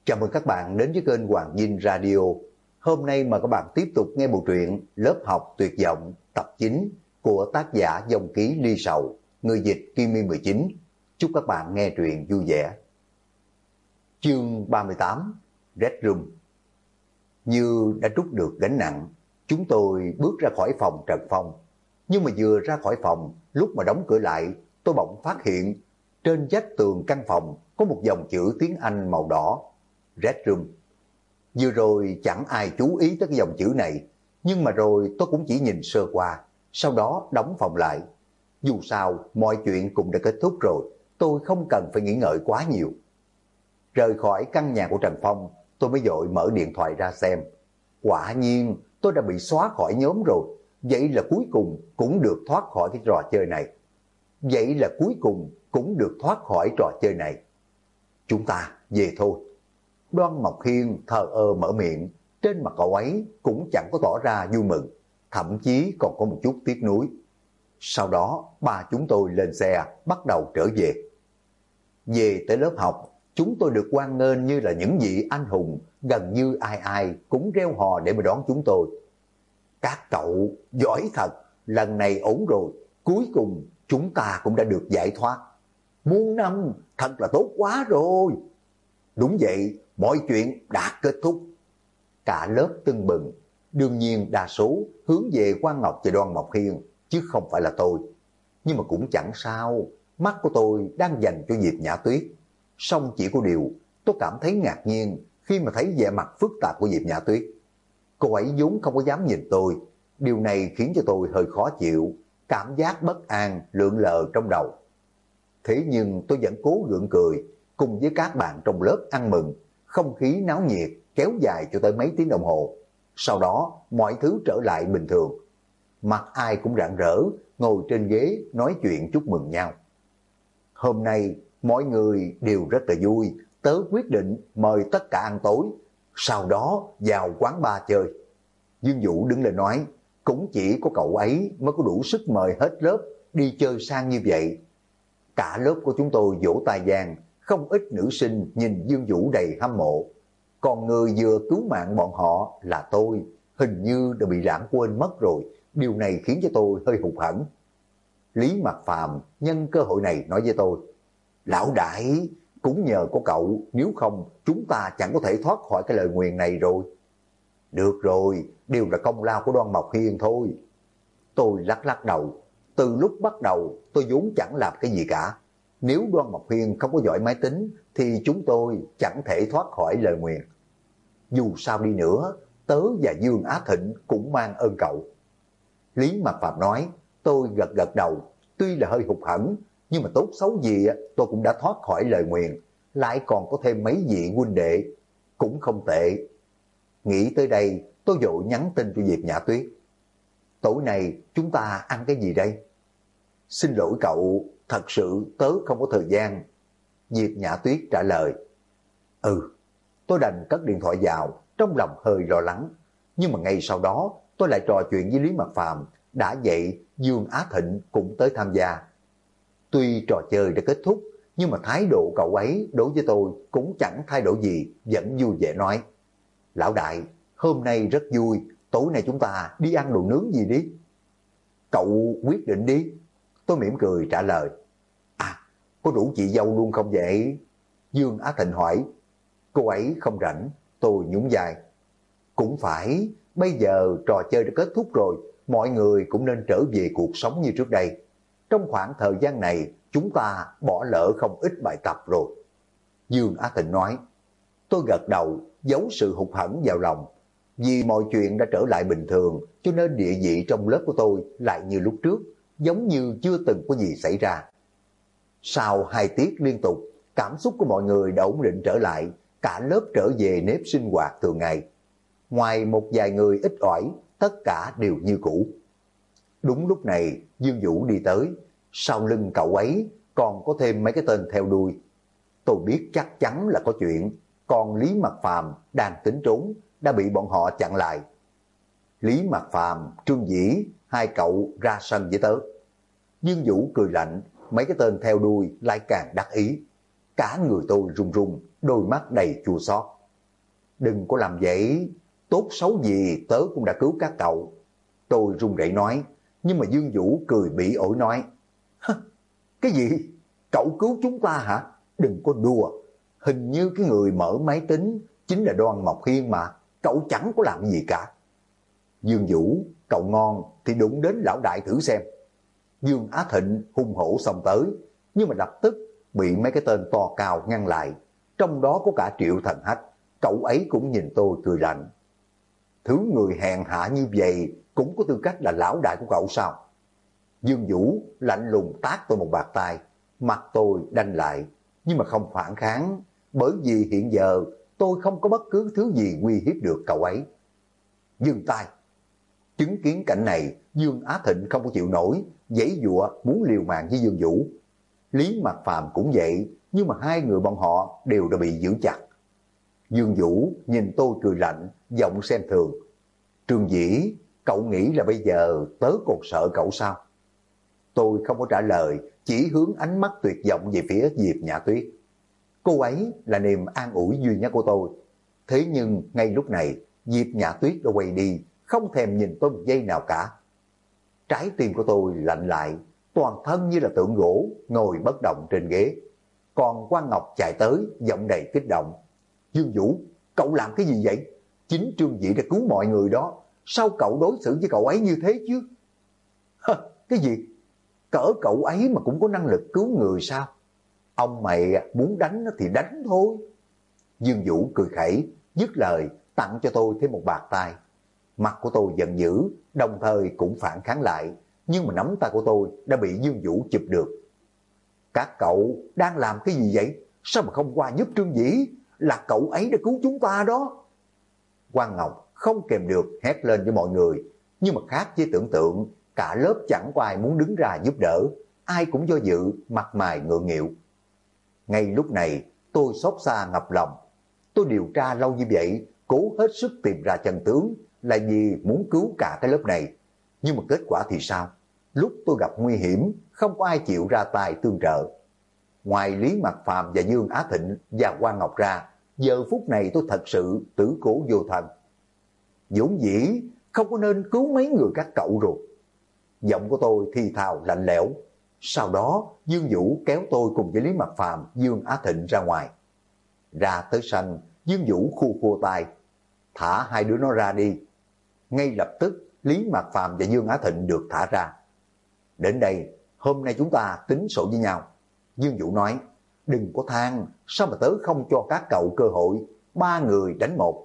Chào mừng các bạn đến với kênh Hoàng Vinh Radio. Hôm nay mời các bạn tiếp tục nghe bộ truyện Lớp học tuyệt vọng tập 9 của tác giả Dòng Ký Ly Sầu, người dịch Kimi 19. Chúc các bạn nghe truyện vui vẻ. Chương 38, Red Room. Như đã trút được gánh nặng, chúng tôi bước ra khỏi phòng Trần Phong. Nhưng mà vừa ra khỏi phòng, lúc mà đóng cửa lại, tôi bỗng phát hiện trên vách tường căn phòng có một dòng chữ tiếng Anh màu đỏ. Red Room. Vừa rồi chẳng ai chú ý tới cái dòng chữ này, nhưng mà rồi tôi cũng chỉ nhìn sơ qua, sau đó đóng phòng lại. Dù sao, mọi chuyện cũng đã kết thúc rồi, tôi không cần phải nghĩ ngợi quá nhiều. Rời khỏi căn nhà của Trần Phong, tôi mới vội mở điện thoại ra xem. Quả nhiên, tôi đã bị xóa khỏi nhóm rồi, vậy là cuối cùng cũng được thoát khỏi cái trò chơi này. Chúng ta về thôi. Đoan Mộc Hiên thờ ơ mở miệng, trên mặt cậu ấy cũng chẳng có tỏ ra vui mừng, thậm chí còn có một chút tiếc nuối. Sau đó ba chúng tôi lên xe bắt đầu trở về. Về tới lớp học, chúng tôi được hoan nghênh như là những vị anh hùng, gần như ai ai cũng reo hò để mà đón chúng tôi. Các cậu giỏi thật, lần này ổn rồi, cuối cùng chúng ta cũng đã được giải thoát. Muôn năm, thật là tốt quá rồi. Đúng vậy, mọi chuyện đã kết thúc. Cả lớp tưng bừng, đương nhiên đa số hướng về Quang Ngọc và Đoan Mộc Hiên, chứ không phải là tôi. Nhưng mà cũng chẳng sao, mắt của tôi đang dành cho Diệp Nhã Tuyết. Song chỉ có điều, tôi cảm thấy ngạc nhiên khi mà thấy vẻ mặt phức tạp của Diệp Nhã Tuyết. Cô ấy vốn không có dám nhìn tôi, điều này khiến cho tôi hơi khó chịu, cảm giác bất an lượn lờ trong đầu. Thế nhưng tôi vẫn cố gượng cười, cùng với các bạn trong lớp ăn mừng, không khí náo nhiệt kéo dài cho tới mấy tiếng đồng hồ. Sau đó mọi thứ trở lại bình thường. Mặt ai cũng rạng rỡ, ngồi trên ghế nói chuyện chúc mừng nhau. Hôm nay mọi người đều rất là vui, tớ quyết định mời tất cả ăn tối, sau đó vào quán bar chơi. Dương Vũ đứng lên nói, cũng chỉ có cậu ấy mới có đủ sức mời hết lớp đi chơi sang như vậy. Cả lớp của chúng tôi vỗ tay vang, không ít nữ sinh nhìn Dương Vũ đầy hâm mộ. Còn người vừa cứu mạng bọn họ là tôi, hình như đã bị lãng quên mất rồi, điều này khiến cho tôi hơi hụt hẫng. Lý Mạc Phàm nhân cơ hội này nói với tôi, lão đại, cũng nhờ có cậu, nếu không chúng ta chẳng có thể thoát khỏi cái lời nguyền này rồi. Được rồi, đều là công lao của Đoan Mộc Hiên thôi. Tôi lắc lắc đầu, từ lúc bắt đầu tôi vốn chẳng làm cái gì cả. Nếu Đoan Mộc Hiên không có giỏi máy tính thì chúng tôi chẳng thể thoát khỏi lời nguyền. Dù sao đi nữa, tớ và Dương Á Thịnh cũng mang ơn cậu. Lý Mạc Phạm nói, tôi gật gật đầu, tuy là hơi hụt hẫng, nhưng mà tốt xấu gì tôi cũng đã thoát khỏi lời nguyền, lại còn có thêm mấy vị huynh đệ, cũng không tệ. Nghĩ tới đây, tôi vội nhắn tin cho Diệp Nhã Tuyết. Tối nay chúng ta ăn cái gì đây? Xin lỗi cậu, thật sự tớ không có thời gian. Diệp Nhã Tuyết trả lời. Tôi đành cất điện thoại vào, trong lòng hơi lo lắng. Nhưng mà ngay sau đó, tôi lại trò chuyện với Lý Mạc Phàm, đã vậy Dương Á Thịnh cũng tới tham gia. Tuy trò chơi đã kết thúc, nhưng mà thái độ cậu ấy đối với tôi cũng chẳng thay đổi gì, vẫn vui vẻ nói. Lão đại, hôm nay rất vui, tối nay chúng ta đi ăn đồ nướng gì đi? Cậu quyết định đi. Tôi mỉm cười trả lời. Có rủ chị dâu luôn không vậy? Dương Á Thịnh hỏi. Cô ấy không rảnh, tôi nhún vai. Cũng phải, bây giờ trò chơi đã kết thúc rồi, mọi người cũng nên trở về cuộc sống như trước đây. Trong khoảng thời gian này, chúng ta bỏ lỡ không ít bài tập rồi. Dương Á Thịnh nói. Tôi gật đầu, giấu sự hụt hẫng vào lòng. Vì mọi chuyện đã trở lại bình thường, cho nên địa vị trong lớp của tôi lại như lúc trước, giống như chưa từng có gì xảy ra. Sau 2 tiết liên tục, cảm xúc của mọi người đã ổn định trở lại, cả lớp trở về nếp sinh hoạt thường ngày. Ngoài một vài người ít ỏi, tất cả đều như cũ. Đúng lúc này, Dương Vũ đi tới, sau lưng cậu ấy còn có thêm mấy cái tên theo đuôi. Tôi biết chắc chắn là có chuyện, còn Lý Mạc Phàm đang tính trốn, đã bị bọn họ chặn lại. Lý Mạc Phàm, Trương Dĩ, hai cậu ra sân với tớ. Dương Vũ cười lạnh, mấy cái tên theo đuôi lại càng đắc ý. Cả người tôi run run, đôi mắt đầy chua xót. Đừng có làm vậy, tốt xấu gì tớ cũng đã cứu các cậu. Tôi run rẩy nói, nhưng mà Dương Vũ cười bỉ ổi nói, cái gì? Cậu cứu chúng ta hả? Đừng có đùa, hình như cái người mở máy tính chính là Đoan Mộc Hiên mà, cậu chẳng có làm gì cả. Dương Vũ, cậu ngon thì đụng đến lão đại thử xem. Dương Á Thịnh hung hổ xông tới, nhưng mà lập tức bị mấy cái tên to cao ngăn lại, trong đó có cả Triệu Thần Hách. Cậu ấy cũng nhìn tôi cười lạnh. Thứ người hèn hạ như vậy cũng có tư cách là lão đại của cậu sao? Dương Vũ lạnh lùng tát tôi một bạt tay, mặt tôi đanh lại, nhưng mà không phản kháng, bởi vì hiện giờ tôi không có bất cứ thứ gì uy hiếp được cậu ấy. Dừng tay. Chứng kiến cảnh này, Dương Á Thịnh không có chịu nổi, giãy giụa muốn liều mạng với Dương Vũ. Lý Mạc Phàm cũng vậy, nhưng mà hai người bọn họ đều đã bị giữ chặt. Dương Vũ nhìn tôi cười lạnh, giọng xem thường. Trương Dĩ, cậu nghĩ là bây giờ tớ còn sợ cậu sao? Tôi không có trả lời, chỉ hướng ánh mắt tuyệt vọng về phía Diệp Nhã Tuyết. Cô ấy là niềm an ủi duy nhất của tôi. Thế nhưng ngay lúc này, Diệp Nhã Tuyết đã quay đi, không thèm nhìn tôi một giây nào cả. Trái tim của tôi lạnh lại, toàn thân như là tượng gỗ, ngồi bất động trên ghế. Còn Quang Ngọc chạy tới, giọng đầy kích động. Dương Vũ, cậu làm cái gì vậy? Chính Trương Dĩ đã cứu mọi người đó, sao cậu đối xử với cậu ấy như thế chứ? Cái gì? Cỡ cậu ấy mà cũng có năng lực cứu người sao? Ông mày muốn đánh thì đánh thôi. Dương Vũ cười khẩy, dứt lời tặng cho tôi thêm một bạt tay. Mặt của tôi giận dữ, đồng thời cũng phản kháng lại, nhưng mà nắm tay của tôi đã bị Dương Vũ chụp được. Các cậu đang làm cái gì vậy? Sao mà không qua giúp Trương Dĩ? Là cậu ấy đã cứu chúng ta đó. Quang Ngọc không kèm được hét lên với mọi người, nhưng mà khác với tưởng tượng, cả lớp chẳng có ai muốn đứng ra giúp đỡ, ai cũng do dự, mặt mày ngượng nghịu. Ngay lúc này, tôi xót xa ngập lòng. Tôi điều tra lâu như vậy, cố hết sức tìm ra chân tướng, là vì muốn cứu cả cái lớp này. Nhưng mà kết quả thì sao? Lúc tôi gặp nguy hiểm, không có ai chịu ra tay tương trợ. Ngoài Lý Mạc Phàm và Dương Á Thịnh và Quang Ngọc ra, giờ phút này tôi thật sự tử cố vô thân. Vốn dĩ không có nên cứu mấy người các cậu rồi. Giọng của tôi thì thào lạnh lẽo. Sau đó Dương Vũ kéo tôi cùng với Lý Mạc Phàm, Dương Á Thịnh ra ngoài. Ra tới sân, Dương Vũ khua khua tay. Thả hai đứa nó ra đi. Ngay lập tức Lý Mạc Phàm và Dương Á Thịnh được thả ra. Đến đây, hôm nay chúng ta tính sổ với nhau. Dương Vũ nói, đừng có than, sao mà tớ không cho các cậu cơ hội, 3 người đánh 1.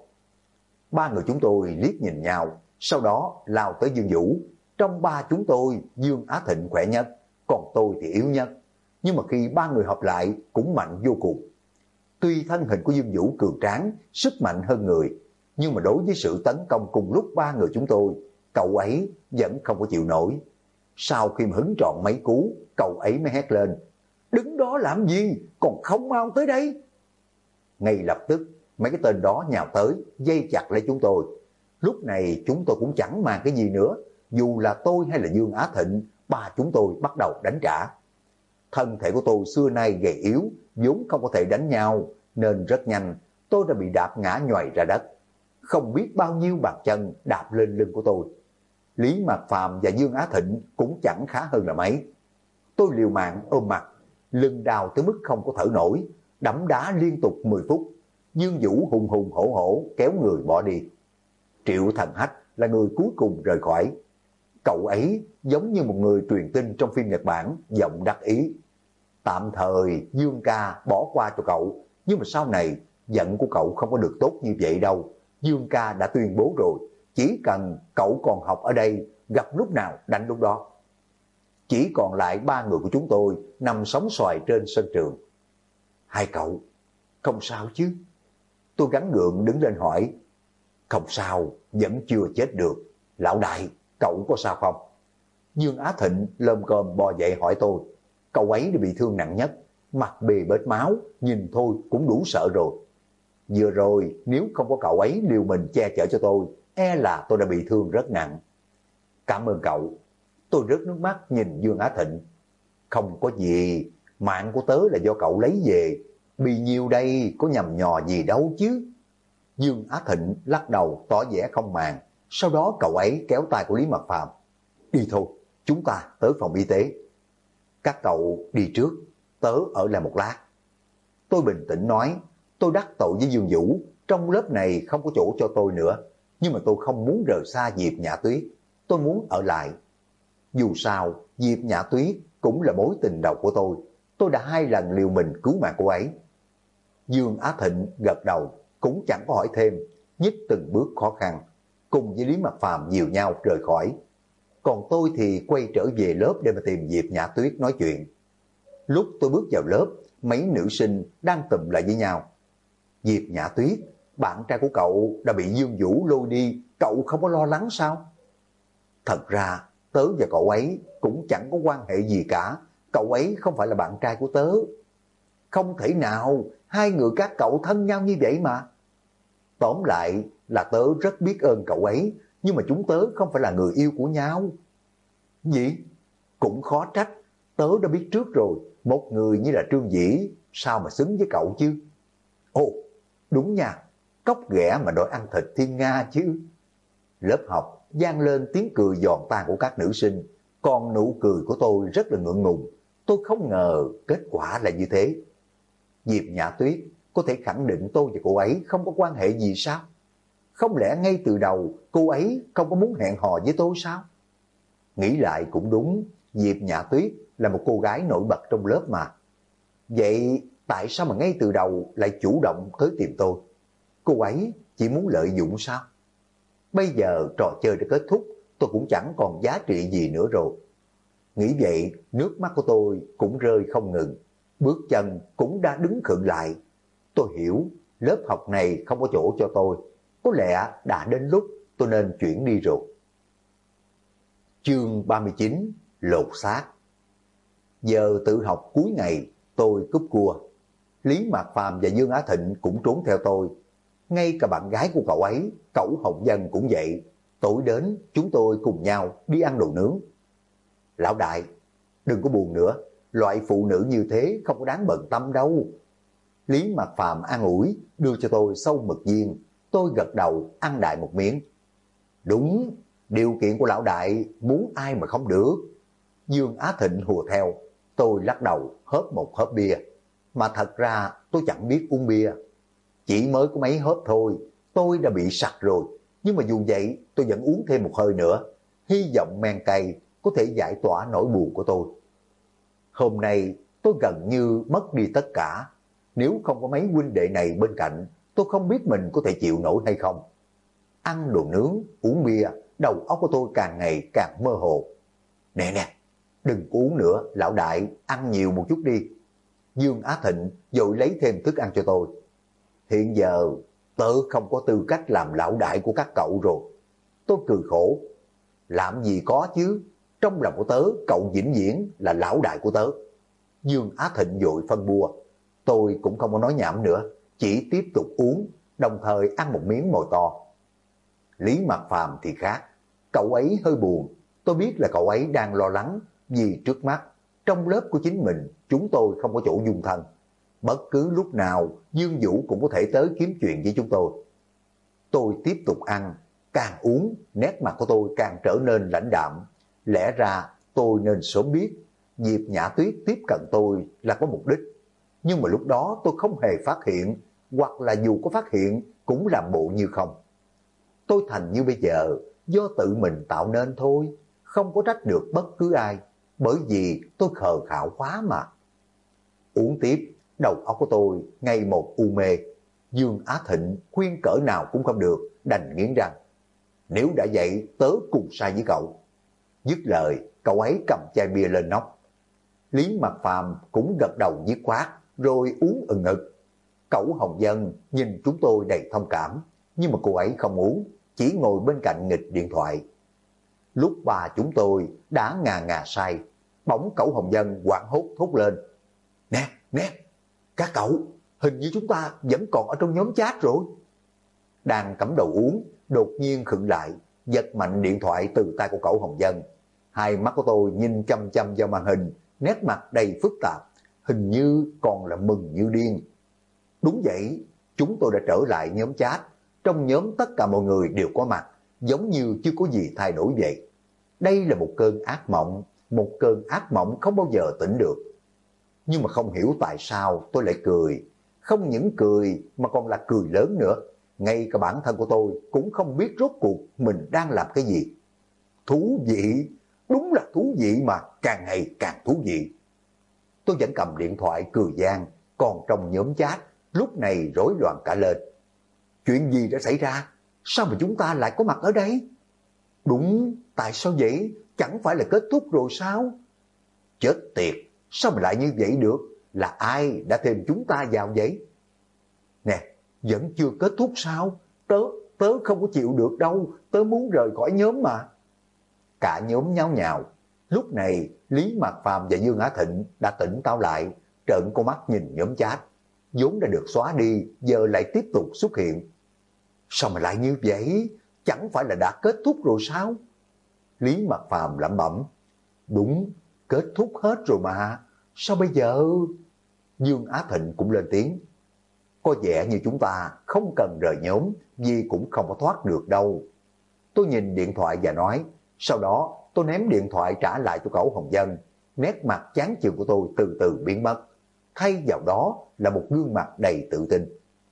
3 người chúng tôi liếc nhìn nhau, sau đó lao tới Dương Vũ. Trong 3 chúng tôi, Dương Á Thịnh khỏe nhất, còn tôi thì yếu nhất. Nhưng mà khi 3 người hợp lại cũng mạnh vô cùng. Tuy thân hình của Dương Vũ cường tráng, sức mạnh hơn người, nhưng mà đối với sự tấn công cùng lúc 3 người chúng tôi, cậu ấy vẫn không có chịu nổi. Sau khi mà hứng trọn mấy cú, cậu ấy mới hét lên, đứng đó làm gì, còn không mau tới đây. Ngay lập tức, mấy cái tên đó nhào tới, dây chặt lấy chúng tôi. Lúc này chúng tôi cũng chẳng màng cái gì nữa, dù là tôi hay là Dương Á Thịnh, 3 chúng tôi bắt đầu đánh trả. Thân thể của tôi xưa nay gầy yếu, vốn không có thể đánh nhau, nên rất nhanh tôi đã bị đạp ngã nhoài ra đất. Không biết bao nhiêu bàn chân đạp lên lưng của tôi. Lý Mạc Phàm và Dương Á Thịnh cũng chẳng khá hơn là mấy. Tôi liều mạng ôm mặt, lưng đau tới mức không có thở nổi, đấm đá liên tục 10 phút. Dương Vũ hùng hùng hổ hổ kéo người bỏ đi. Triệu Thần Hách là người cuối cùng rời khỏi. Cậu ấy giống như một người truyền tin trong phim Nhật Bản, giọng đắc ý. Tạm thời Dương ca bỏ qua cho cậu, nhưng mà sau này giận của cậu không có được tốt như vậy đâu. Dương ca đã tuyên bố rồi, chỉ cần cậu còn học ở đây, gặp lúc nào đánh lúc đó. Chỉ còn lại 3 người của chúng tôi nằm sóng xoài trên sân trường. Hai cậu, không sao chứ? Tôi gắng gượng đứng lên hỏi. Không sao, vẫn chưa chết được. Lão đại, cậu có sao không? Dương Á Thịnh lơm cơm bò dậy hỏi tôi. Cậu ấy đã bị thương nặng nhất, mặt bê bết máu, nhìn thôi cũng đủ sợ rồi. Vừa rồi nếu không có cậu ấy liều mình che chở cho tôi, e là tôi đã bị thương rất nặng. Cảm ơn cậu. Tôi rớt nước mắt nhìn Dương Á Thịnh. Không có gì, mạng của tớ là do cậu lấy về, bị nhiều đây có nhầm nhò gì đâu chứ. Dương Á Thịnh lắc đầu tỏ vẻ không màng, sau đó cậu ấy kéo tay của Lý Mật Phàm. Đi thôi, chúng ta tới phòng y tế. Các cậu đi trước, tớ ở lại một lát. Tôi bình tĩnh nói, tôi đắc tội với Dương Vũ, trong lớp này không có chỗ cho tôi nữa, nhưng mà tôi không muốn rời xa Diệp Nhã Tuyết, tôi muốn ở lại. Dù sao, Diệp Nhã Tuyết cũng là mối tình đầu của tôi đã 2 lần liều mình cứu mạng cô ấy. Dương Á Thịnh gật đầu, cũng chẳng có hỏi thêm, nhích từng bước khó khăn, cùng với Lý Mật Phàm dìu nhau rời khỏi. Còn tôi thì quay trở về lớp để mà tìm Diệp Nhã Tuyết nói chuyện. Lúc tôi bước vào lớp, mấy nữ sinh đang tụm lại với nhau. Diệp Nhã Tuyết, bạn trai của cậu đã bị Dương Vũ lôi đi, cậu không có lo lắng sao? Thật ra, tớ và cậu ấy cũng chẳng có quan hệ gì cả, cậu ấy không phải là bạn trai của tớ. Không thể nào, 2 người các cậu thân nhau như vậy mà. Tóm lại là tớ rất biết ơn cậu ấy, nhưng mà chúng tớ không phải là người yêu của nhau. Gì? Cũng khó trách, tớ đã biết trước rồi, một người như là Trương Dĩ, sao mà xứng với cậu chứ? Ồ, đúng nha, cóc ghẻ mà đòi ăn thịt thiên nga chứ. Lớp học vang lên tiếng cười giòn tan của các nữ sinh, còn nụ cười của tôi rất là ngượng ngùng. Tôi không ngờ kết quả là như thế. Diệp Nhã Tuyết có thể khẳng định tôi và cô ấy không có quan hệ gì sao? Không lẽ ngay từ đầu cô ấy không có muốn hẹn hò với tôi sao? Nghĩ lại cũng đúng, Diệp Nhã Tuyết là một cô gái nổi bật trong lớp mà. Vậy tại sao mà ngay từ đầu lại chủ động tới tìm tôi? Cô ấy chỉ muốn lợi dụng sao? Bây giờ trò chơi đã kết thúc, tôi cũng chẳng còn giá trị gì nữa rồi. Nghĩ vậy, nước mắt của tôi cũng rơi không ngừng, bước chân cũng đã đứng khựng lại. Tôi hiểu, lớp học này không có chỗ cho tôi, có lẽ đã đến lúc tôi nên chuyển đi rồi. Chương 39, lột xác. Giờ tự học cuối ngày, tôi cúp cua. Lý Mạc Phàm và Dương Á Thịnh cũng trốn theo tôi. Ngay cả bạn gái của cậu ấy, Cẩu Hồng Dân cũng vậy. Tối đến, chúng tôi cùng nhau đi ăn đồ nướng. Lão đại, đừng có buồn nữa, loại phụ nữ như thế không có đáng bận tâm đâu. Lý Mạc Phàm an ủi, đưa cho tôi sâu mực viên. Tôi gật đầu, ăn đại một miếng. Đúng, điều kiện của lão đại muốn ai mà không được. Dương Á Thịnh hùa theo, tôi lắc đầu hớp một hớp bia. Mà thật ra tôi chẳng biết uống bia. Chỉ mới có mấy hớp thôi, tôi đã bị sặc rồi. Nhưng mà dù vậy, tôi vẫn uống thêm một hơi nữa. Hy vọng men cay có thể giải tỏa nỗi buồn của tôi. Hôm nay tôi gần như mất đi tất cả. Nếu không có mấy huynh đệ này bên cạnh, tôi không biết mình có thể chịu nổi hay không. Ăn đồ nướng, uống bia, đầu óc của tôi càng ngày càng mơ hồ. Nè nè, đừng uống nữa, lão đại, ăn nhiều một chút đi. Dương Á Thịnh vội lấy thêm thức ăn cho tôi. Hiện giờ, tớ không có tư cách làm lão đại của các cậu rồi. Tôi cười khổ. Làm gì có chứ, trong lòng của tớ, cậu vĩnh viễn là lão đại của tớ. Dương Á Thịnh vội phân bua. Tôi cũng không có nói nhảm nữa, chỉ tiếp tục uống, đồng thời ăn một miếng mồi to. Lý Mạc Phàm thì khác, cậu ấy hơi buồn. Tôi biết là cậu ấy đang lo lắng, vì trước mắt, trong lớp của chính mình, chúng tôi không có chỗ dung thân. Bất cứ lúc nào, Dương Vũ cũng có thể tới kiếm chuyện với chúng tôi. Tôi tiếp tục ăn, càng uống, nét mặt của tôi càng trở nên lãnh đạm. Lẽ ra tôi nên sớm biết, Diệp Nhã Tuyết tiếp cận tôi là có mục đích. Nhưng mà lúc đó tôi không hề phát hiện, hoặc là dù có phát hiện cũng làm bộ như không. Tôi thành như bây giờ, do tự mình tạo nên thôi, không có trách được bất cứ ai, bởi vì tôi khờ khạo quá mà. Uống tiếp, đầu óc của tôi ngày một u mê. Dương Á Thịnh khuyên cỡ nào cũng không được, đành nghiến răng. Nếu đã vậy, tớ cùng sai với cậu. Dứt lời, cậu ấy cầm chai bia lên nóc. Lý Mạc Phàm cũng gật đầu dứt khoát, rồi uống ừng ực. Cẩu Hồng Dân nhìn chúng tôi đầy thông cảm, nhưng mà cô ấy không uống, chỉ ngồi bên cạnh nghịch điện thoại. Lúc bà chúng tôi đã ngà say, bỗng Cẩu Hồng Dân hoảng hốt thốt lên. Nè, nè, các cậu, hình như chúng ta vẫn còn ở trong nhóm chat rồi. Đang cắm đầu uống, đột nhiên khựng lại, giật mạnh điện thoại từ tay của Cẩu Hồng Dân. Hai mắt của tôi nhìn chăm chăm vào màn hình, nét mặt đầy phức tạp, hình như còn là mừng như điên. Đúng vậy, chúng tôi đã trở lại nhóm chat, Trong nhóm tất cả mọi người đều có mặt, giống như chưa có gì thay đổi vậy. Đây là một cơn ác mộng không bao giờ tỉnh được. Nhưng mà không hiểu tại sao tôi lại cười. Không những cười mà còn là cười lớn nữa. Ngay cả bản thân của tôi cũng không biết rốt cuộc mình đang làm cái gì. Thú vị, đúng là thú vị mà, càng ngày càng thú vị. Tôi vẫn cầm điện thoại cười gian, còn trong nhóm chat lúc này rối loạn cả lên. Chuyện gì đã xảy ra? Sao mà chúng ta lại có mặt ở đây? Đúng, tại sao vậy? Chẳng phải là kết thúc rồi sao? Chết tiệt, sao mà lại như vậy được? Là ai đã thêm chúng ta vào vậy? Nè, vẫn chưa kết thúc sao? Tớ không có chịu được đâu, tớ muốn rời khỏi nhóm mà. Cả nhóm nháo nhào. Lúc này, Lý Mạc Phàm và Dương Á Thịnh đã tỉnh táo lại, trợn con mắt nhìn nhóm chat. Vốn đã được xóa đi, giờ lại tiếp tục xuất hiện. Sao mà lại như vậy? Chẳng phải là đã kết thúc rồi sao? Lý Mạc Phàm lẩm bẩm. Đúng, kết thúc hết rồi mà. Sao bây giờ? Dương Á Thịnh cũng lên tiếng. Có vẻ như chúng ta không cần rời nhóm, vì cũng không có thoát được đâu. Tôi nhìn điện thoại và nói, sau đó tôi ném điện thoại trả lại cho cậu Hồng Dân. Nét mặt chán chường của tôi từ từ biến mất. Thay vào đó là một gương mặt đầy tự tin.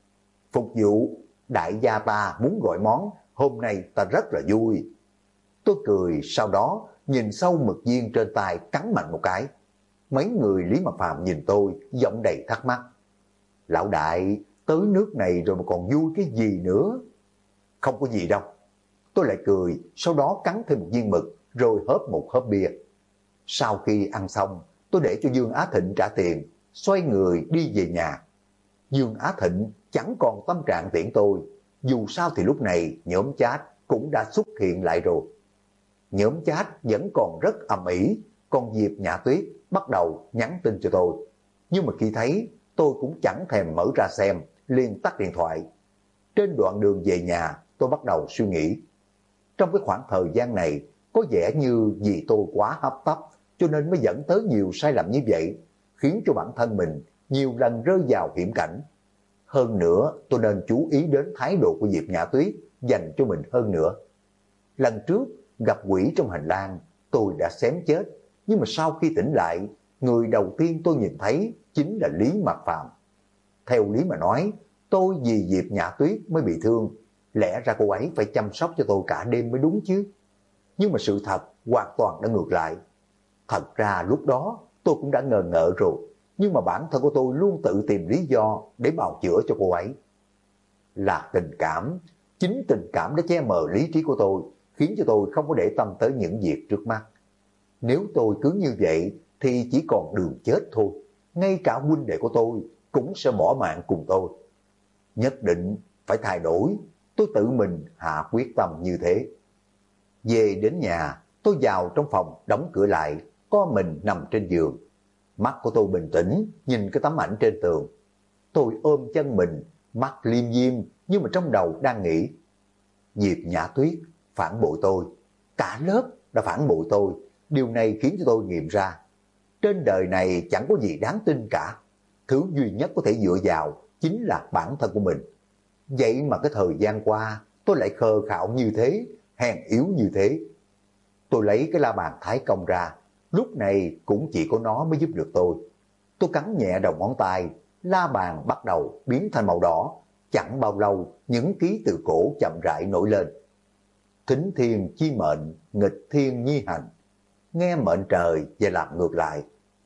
Phục vụ, đại gia ta muốn gọi món, hôm nay ta rất là vui. Tôi cười, sau đó nhìn sâu mực viên trên tay cắn mạnh một cái. Mấy người Lý Mạc Phàm nhìn tôi, giọng đầy thắc mắc. Lão đại, tới nước này rồi mà còn vui cái gì nữa? Không có gì đâu. Tôi lại cười, sau đó cắn thêm một viên mực, rồi hớp một hớp bia. Sau khi ăn xong, tôi để cho Dương Á Thịnh trả tiền, xoay người đi về nhà. Dương Á Thịnh chẳng còn tâm trạng tiễn tôi, dù sao thì lúc này nhóm chat cũng đã xuất hiện lại rồi. Nhóm chat vẫn còn rất ầm ĩ, còn Diệp Nhã Tuyết bắt đầu nhắn tin cho tôi. Nhưng mà khi thấy, tôi cũng chẳng thèm mở ra xem, liền tắt điện thoại. Trên đoạn đường về nhà, tôi bắt đầu suy nghĩ. Trong cái khoảng thời gian này, có vẻ như vì tôi quá hấp tấp, cho nên mới dẫn tới nhiều sai lầm như vậy, khiến cho bản thân mình nhiều lần rơi vào hiểm cảnh. Hơn nữa, tôi nên chú ý đến thái độ của Diệp Nhã Tuyết dành cho mình hơn nữa. Lần trước, gặp quỷ trong hành lang, tôi đã xém chết, nhưng mà sau khi tỉnh lại, người đầu tiên tôi nhìn thấy chính là Lý Mạc Phàm. Theo lý mà nói, tôi vì Diệp Nhã Tuyết mới bị thương, lẽ ra cô ấy phải chăm sóc cho tôi cả đêm mới đúng chứ. Nhưng mà sự thật hoàn toàn đã ngược lại. Thật ra lúc đó tôi cũng đã ngờ ngợ rồi, nhưng mà bản thân của tôi luôn tự tìm lý do để bào chữa cho cô ấy. Là tình cảm, chính tình cảm đã che mờ lý trí của tôi, khiến cho tôi không có để tâm tới những việc trước mắt. Nếu tôi cứ như vậy thì chỉ còn đường chết thôi, ngay cả huynh đệ của tôi cũng sẽ bỏ mạng cùng tôi. Nhất định phải thay đổi, tôi tự mình hạ quyết tâm như thế. Về đến nhà, tôi vào trong phòng đóng cửa lại, có mình nằm trên giường. Mắt của tôi bình tĩnh, nhìn cái tấm ảnh trên tường. Tôi ôm chân mình, mắt liêm diêm, nhưng mà trong đầu đang nghĩ. Diệp Nhã Tuyết phản bội tôi, cả lớp đã phản bội tôi. Điều này khiến cho tôi nghiệm ra, trên đời này chẳng có gì đáng tin cả. Thứ duy nhất có thể dựa vào chính là bản thân của mình. Vậy mà cái thời gian qua, tôi lại khờ khạo như thế, hèn yếu như thế. Tôi lấy cái la bàn thái công ra, lúc này cũng chỉ có nó mới giúp được tôi. Tôi cắn nhẹ đầu ngón tay, la bàn bắt đầu biến thành màu đỏ. Chẳng bao lâu, những ký tự cổ chậm rãi nổi lên. Thính thiên chi mệnh, nghịch thiên nhi hành. Nghe mệnh trời và làm ngược lại.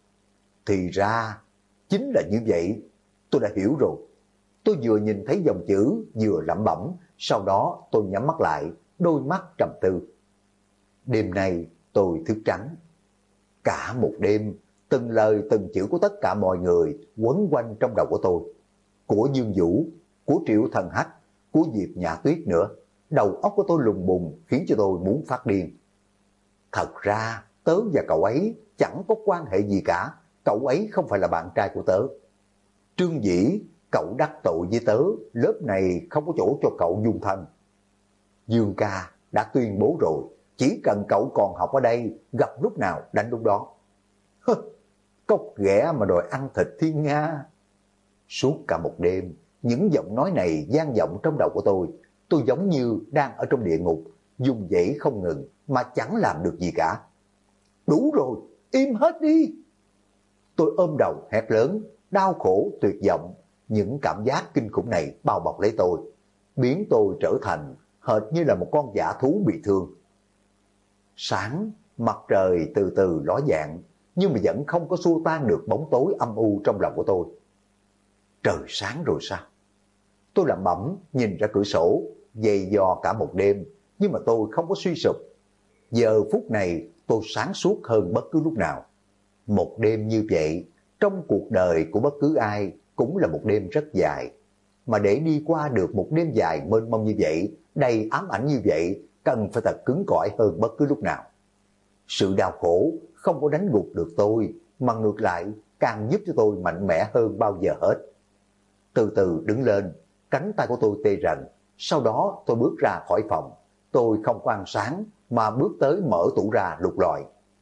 Thì ra, chính là như vậy. Tôi đã hiểu rồi. Tôi vừa nhìn thấy dòng chữ, vừa lẩm bẩm. Sau đó tôi nhắm mắt lại, đôi mắt trầm tư. Đêm nay tôi thức trắng. Cả một đêm, từng lời từng chữ của tất cả mọi người quấn quanh trong đầu của tôi. Của Dương Vũ, của Triệu Thần Hách, của Diệp Nhã Tuyết nữa. Đầu óc của tôi lùng bùng khiến cho tôi muốn phát điên. Thật ra, tớ và cậu ấy chẳng có quan hệ gì cả. Cậu ấy không phải là bạn trai của tớ. Trương Dĩ, cậu đắc tội với tớ, lớp này không có chỗ cho cậu dung thân. Dương ca đã tuyên bố rồi, chỉ cần cậu còn học ở đây, gặp lúc nào đánh lúc đó. Cốc ghẻ mà đòi ăn thịt thiên nga. Suốt cả một đêm, những giọng nói này vang vọng trong đầu của tôi. Tôi giống như đang ở trong địa ngục, dùng dãy không ngừng mà chẳng làm được gì cả. Đủ rồi, im hết đi. Tôi ôm đầu hét lớn, đau khổ tuyệt vọng. Những cảm giác kinh khủng này bao bọc lấy tôi, biến tôi trở thành hệt như là một con dã thú bị thương. Sáng, mặt trời từ từ ló dạng, nhưng mà vẫn không có xua tan được bóng tối âm u trong lòng của tôi. Trời sáng rồi sao? Tôi lẩm bẩm nhìn ra cửa sổ, dày dò cả một đêm, nhưng mà tôi không có suy sụp. Giờ phút này tôi sáng suốt hơn bất cứ lúc nào. Một đêm như vậy, trong cuộc đời của bất cứ ai cũng là một đêm rất dài. Mà để đi qua được một đêm dài mênh mông như vậy, đầy ám ảnh như vậy, cần phải thật cứng cỏi hơn bất cứ lúc nào. Sự đau khổ không có đánh gục được tôi, mà ngược lại càng giúp cho tôi mạnh mẽ hơn bao giờ hết. Từ từ đứng lên, cánh tay của tôi tê rần. Sau đó tôi bước ra khỏi phòng. Tôi không có ăn sáng mà bước tới mở tủ ra lục lọi.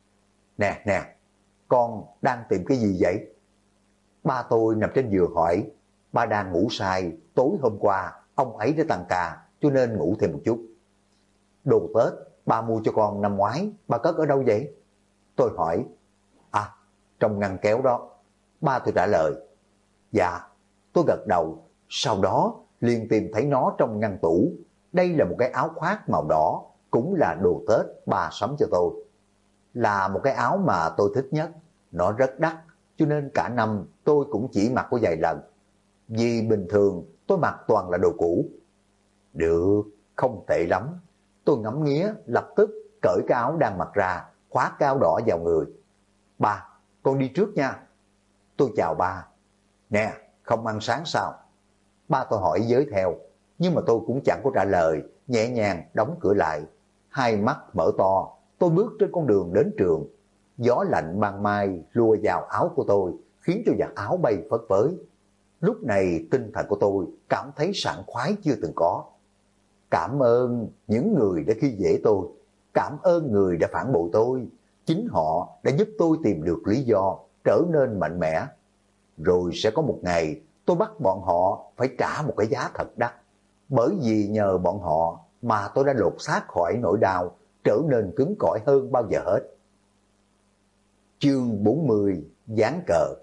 Nè nè, con đang tìm cái gì vậy? Ba tôi nằm trên giường hỏi. Ba đang ngủ say, tối hôm qua ông ấy đã tăng ca cho nên ngủ thêm một chút. Đồ Tết ba mua cho con năm ngoái, ba cất ở đâu vậy? Tôi hỏi. À, trong ngăn kéo đó. Ba tôi trả lời. Dạ. Tôi gật đầu, sau đó liền tìm thấy nó trong ngăn tủ. Đây là một cái áo khoác màu đỏ, cũng là đồ Tết ba sắm cho tôi. Là một cái áo mà tôi thích nhất, nó rất đắt, cho nên cả năm tôi cũng chỉ mặc có vài lần. Vì bình thường tôi mặc toàn là đồ cũ. Được, không tệ lắm. Tôi ngắm nghía, lập tức cởi cái áo đang mặc ra, khoác cái áo đỏ vào người. Ba, con đi trước nha. Tôi chào ba. Nè, không ăn sáng sao? Ba tôi hỏi giới theo, nhưng mà tôi cũng chẳng có trả lời, nhẹ nhàng đóng cửa lại. Hai mắt mở to, tôi bước trên con đường đến trường. Gió lạnh ban mai lùa vào áo của tôi, khiến cho vạt áo bay phất phới. Lúc này tinh thần của tôi cảm thấy sảng khoái chưa từng có. Cảm ơn những người đã khi dễ tôi, cảm ơn người đã phản bội tôi. Chính họ đã giúp tôi tìm được lý do, trở nên mạnh mẽ. Rồi sẽ có một ngày tôi bắt bọn họ phải trả một cái giá thật đắt. Bởi vì nhờ bọn họ mà tôi đã lột xác khỏi nỗi đau, trở nên cứng cỏi hơn bao giờ hết. Chương 40, Ván cờ.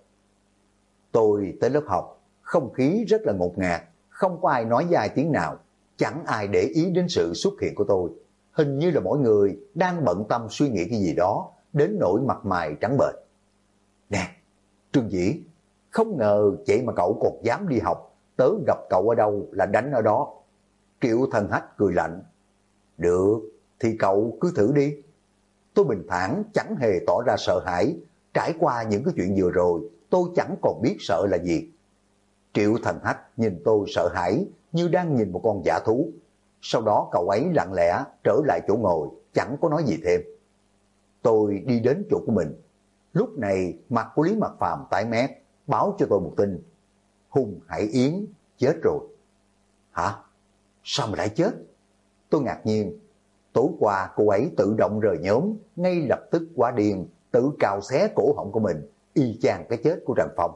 Tôi tới lớp học, không khí rất là ngột ngạt, không có ai nói dài tiếng nào, chẳng ai để ý đến sự xuất hiện của tôi. Hình như là mỗi người đang bận tâm suy nghĩ cái gì đó, đến nỗi mặt mày trắng bệch. Nè, Trương Dĩ, không ngờ vậy mà cậu còn dám đi học, tớ gặp cậu ở đâu là đánh ở đó. Triệu Thần Hách cười lạnh. Được, thì cậu cứ thử đi. Tôi bình thản chẳng hề tỏ ra sợ hãi, trải qua những cái chuyện vừa rồi, tôi chẳng còn biết sợ là gì. Triệu Thần Hách nhìn tôi sợ hãi như đang nhìn một con dã thú. Sau đó cậu ấy lặng lẽ trở lại chỗ ngồi, chẳng có nói gì thêm. Tôi đi đến chỗ của mình. Lúc này mặt của Lý Mặc Phàm tái mét, báo cho tôi một tin. Hùng Hải Yến chết rồi. Hả? Sao mà lại chết? Tôi ngạc nhiên. Tối qua cô ấy tự động rời nhóm, ngay lập tức quá điên, tự cào xé cổ họng của mình, y chang cái chết của Trần Phong.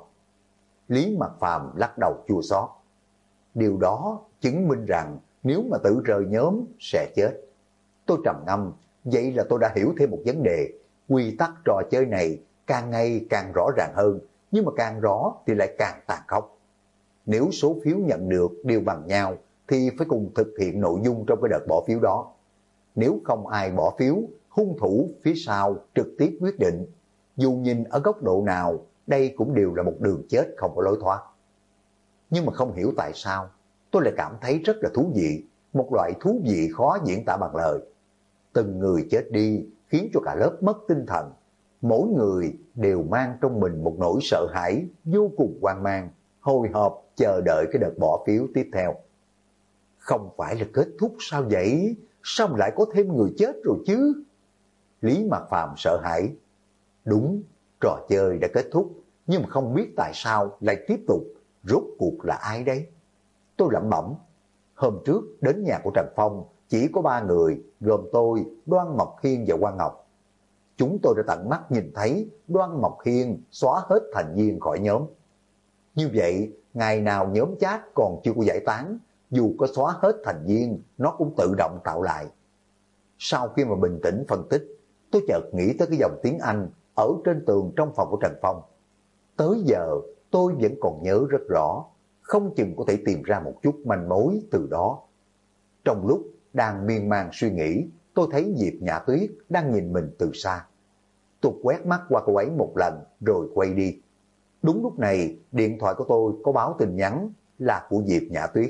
Lý Mặc Phàm lắc đầu chua xót. Điều đó chứng minh rằng nếu mà tự rời nhóm sẽ chết. Tôi trầm ngâm, vậy là tôi đã hiểu thêm một vấn đề. Quy tắc trò chơi này càng ngày càng rõ ràng hơn, nhưng mà càng rõ thì lại càng tàn khốc. Nếu số phiếu nhận được đều bằng nhau thì phải cùng thực hiện nội dung trong cái đợt bỏ phiếu đó. Nếu không ai bỏ phiếu, hung thủ phía sau trực tiếp quyết định. Dù nhìn ở góc độ nào, đây cũng đều là một đường chết không có lối thoát. Nhưng mà không hiểu tại sao, tôi lại cảm thấy rất là thú vị, một loại thú vị khó diễn tả bằng lời. Từng người chết đi khiến cho cả lớp mất tinh thần. Mỗi người đều mang trong mình một nỗi sợ hãi vô cùng hoang mang, hồi hộp chờ đợi cái đợt bỏ phiếu tiếp theo. Không phải là kết thúc sao vậy? Sao lại có thêm người chết rồi chứ? Lý Mặc Phàm sợ hãi. Đúng, trò chơi đã kết thúc, nhưng mà không biết tại sao lại tiếp tục. Rốt cuộc là ai đấy? Tôi lẩm bẩm. Hôm trước đến nhà của Trần Phong chỉ có 3 người, gồm tôi, Đoan Mộc Hiên và Quang Ngọc. Chúng tôi đã tận mắt nhìn thấy Đoan Mộc Hiên xóa hết thành viên khỏi nhóm. Như vậy, ngày nào nhóm chat còn chưa có giải tán, dù có xóa hết thành viên, nó cũng tự động tạo lại. Sau khi mà bình tĩnh phân tích, tôi chợt nghĩ tới cái dòng tiếng Anh ở trên tường trong phòng của Trần Phong. Tới giờ tôi vẫn còn nhớ rất rõ, không chừng có thể tìm ra một chút manh mối từ đó. Trong lúc đang miên man suy nghĩ, tôi thấy Diệp Nhã Tuyết đang nhìn mình từ xa. Tôi quét mắt qua cô ấy một lần rồi quay đi. Đúng lúc này, điện thoại của tôi có báo tin nhắn là của Diệp Nhã Tuyết.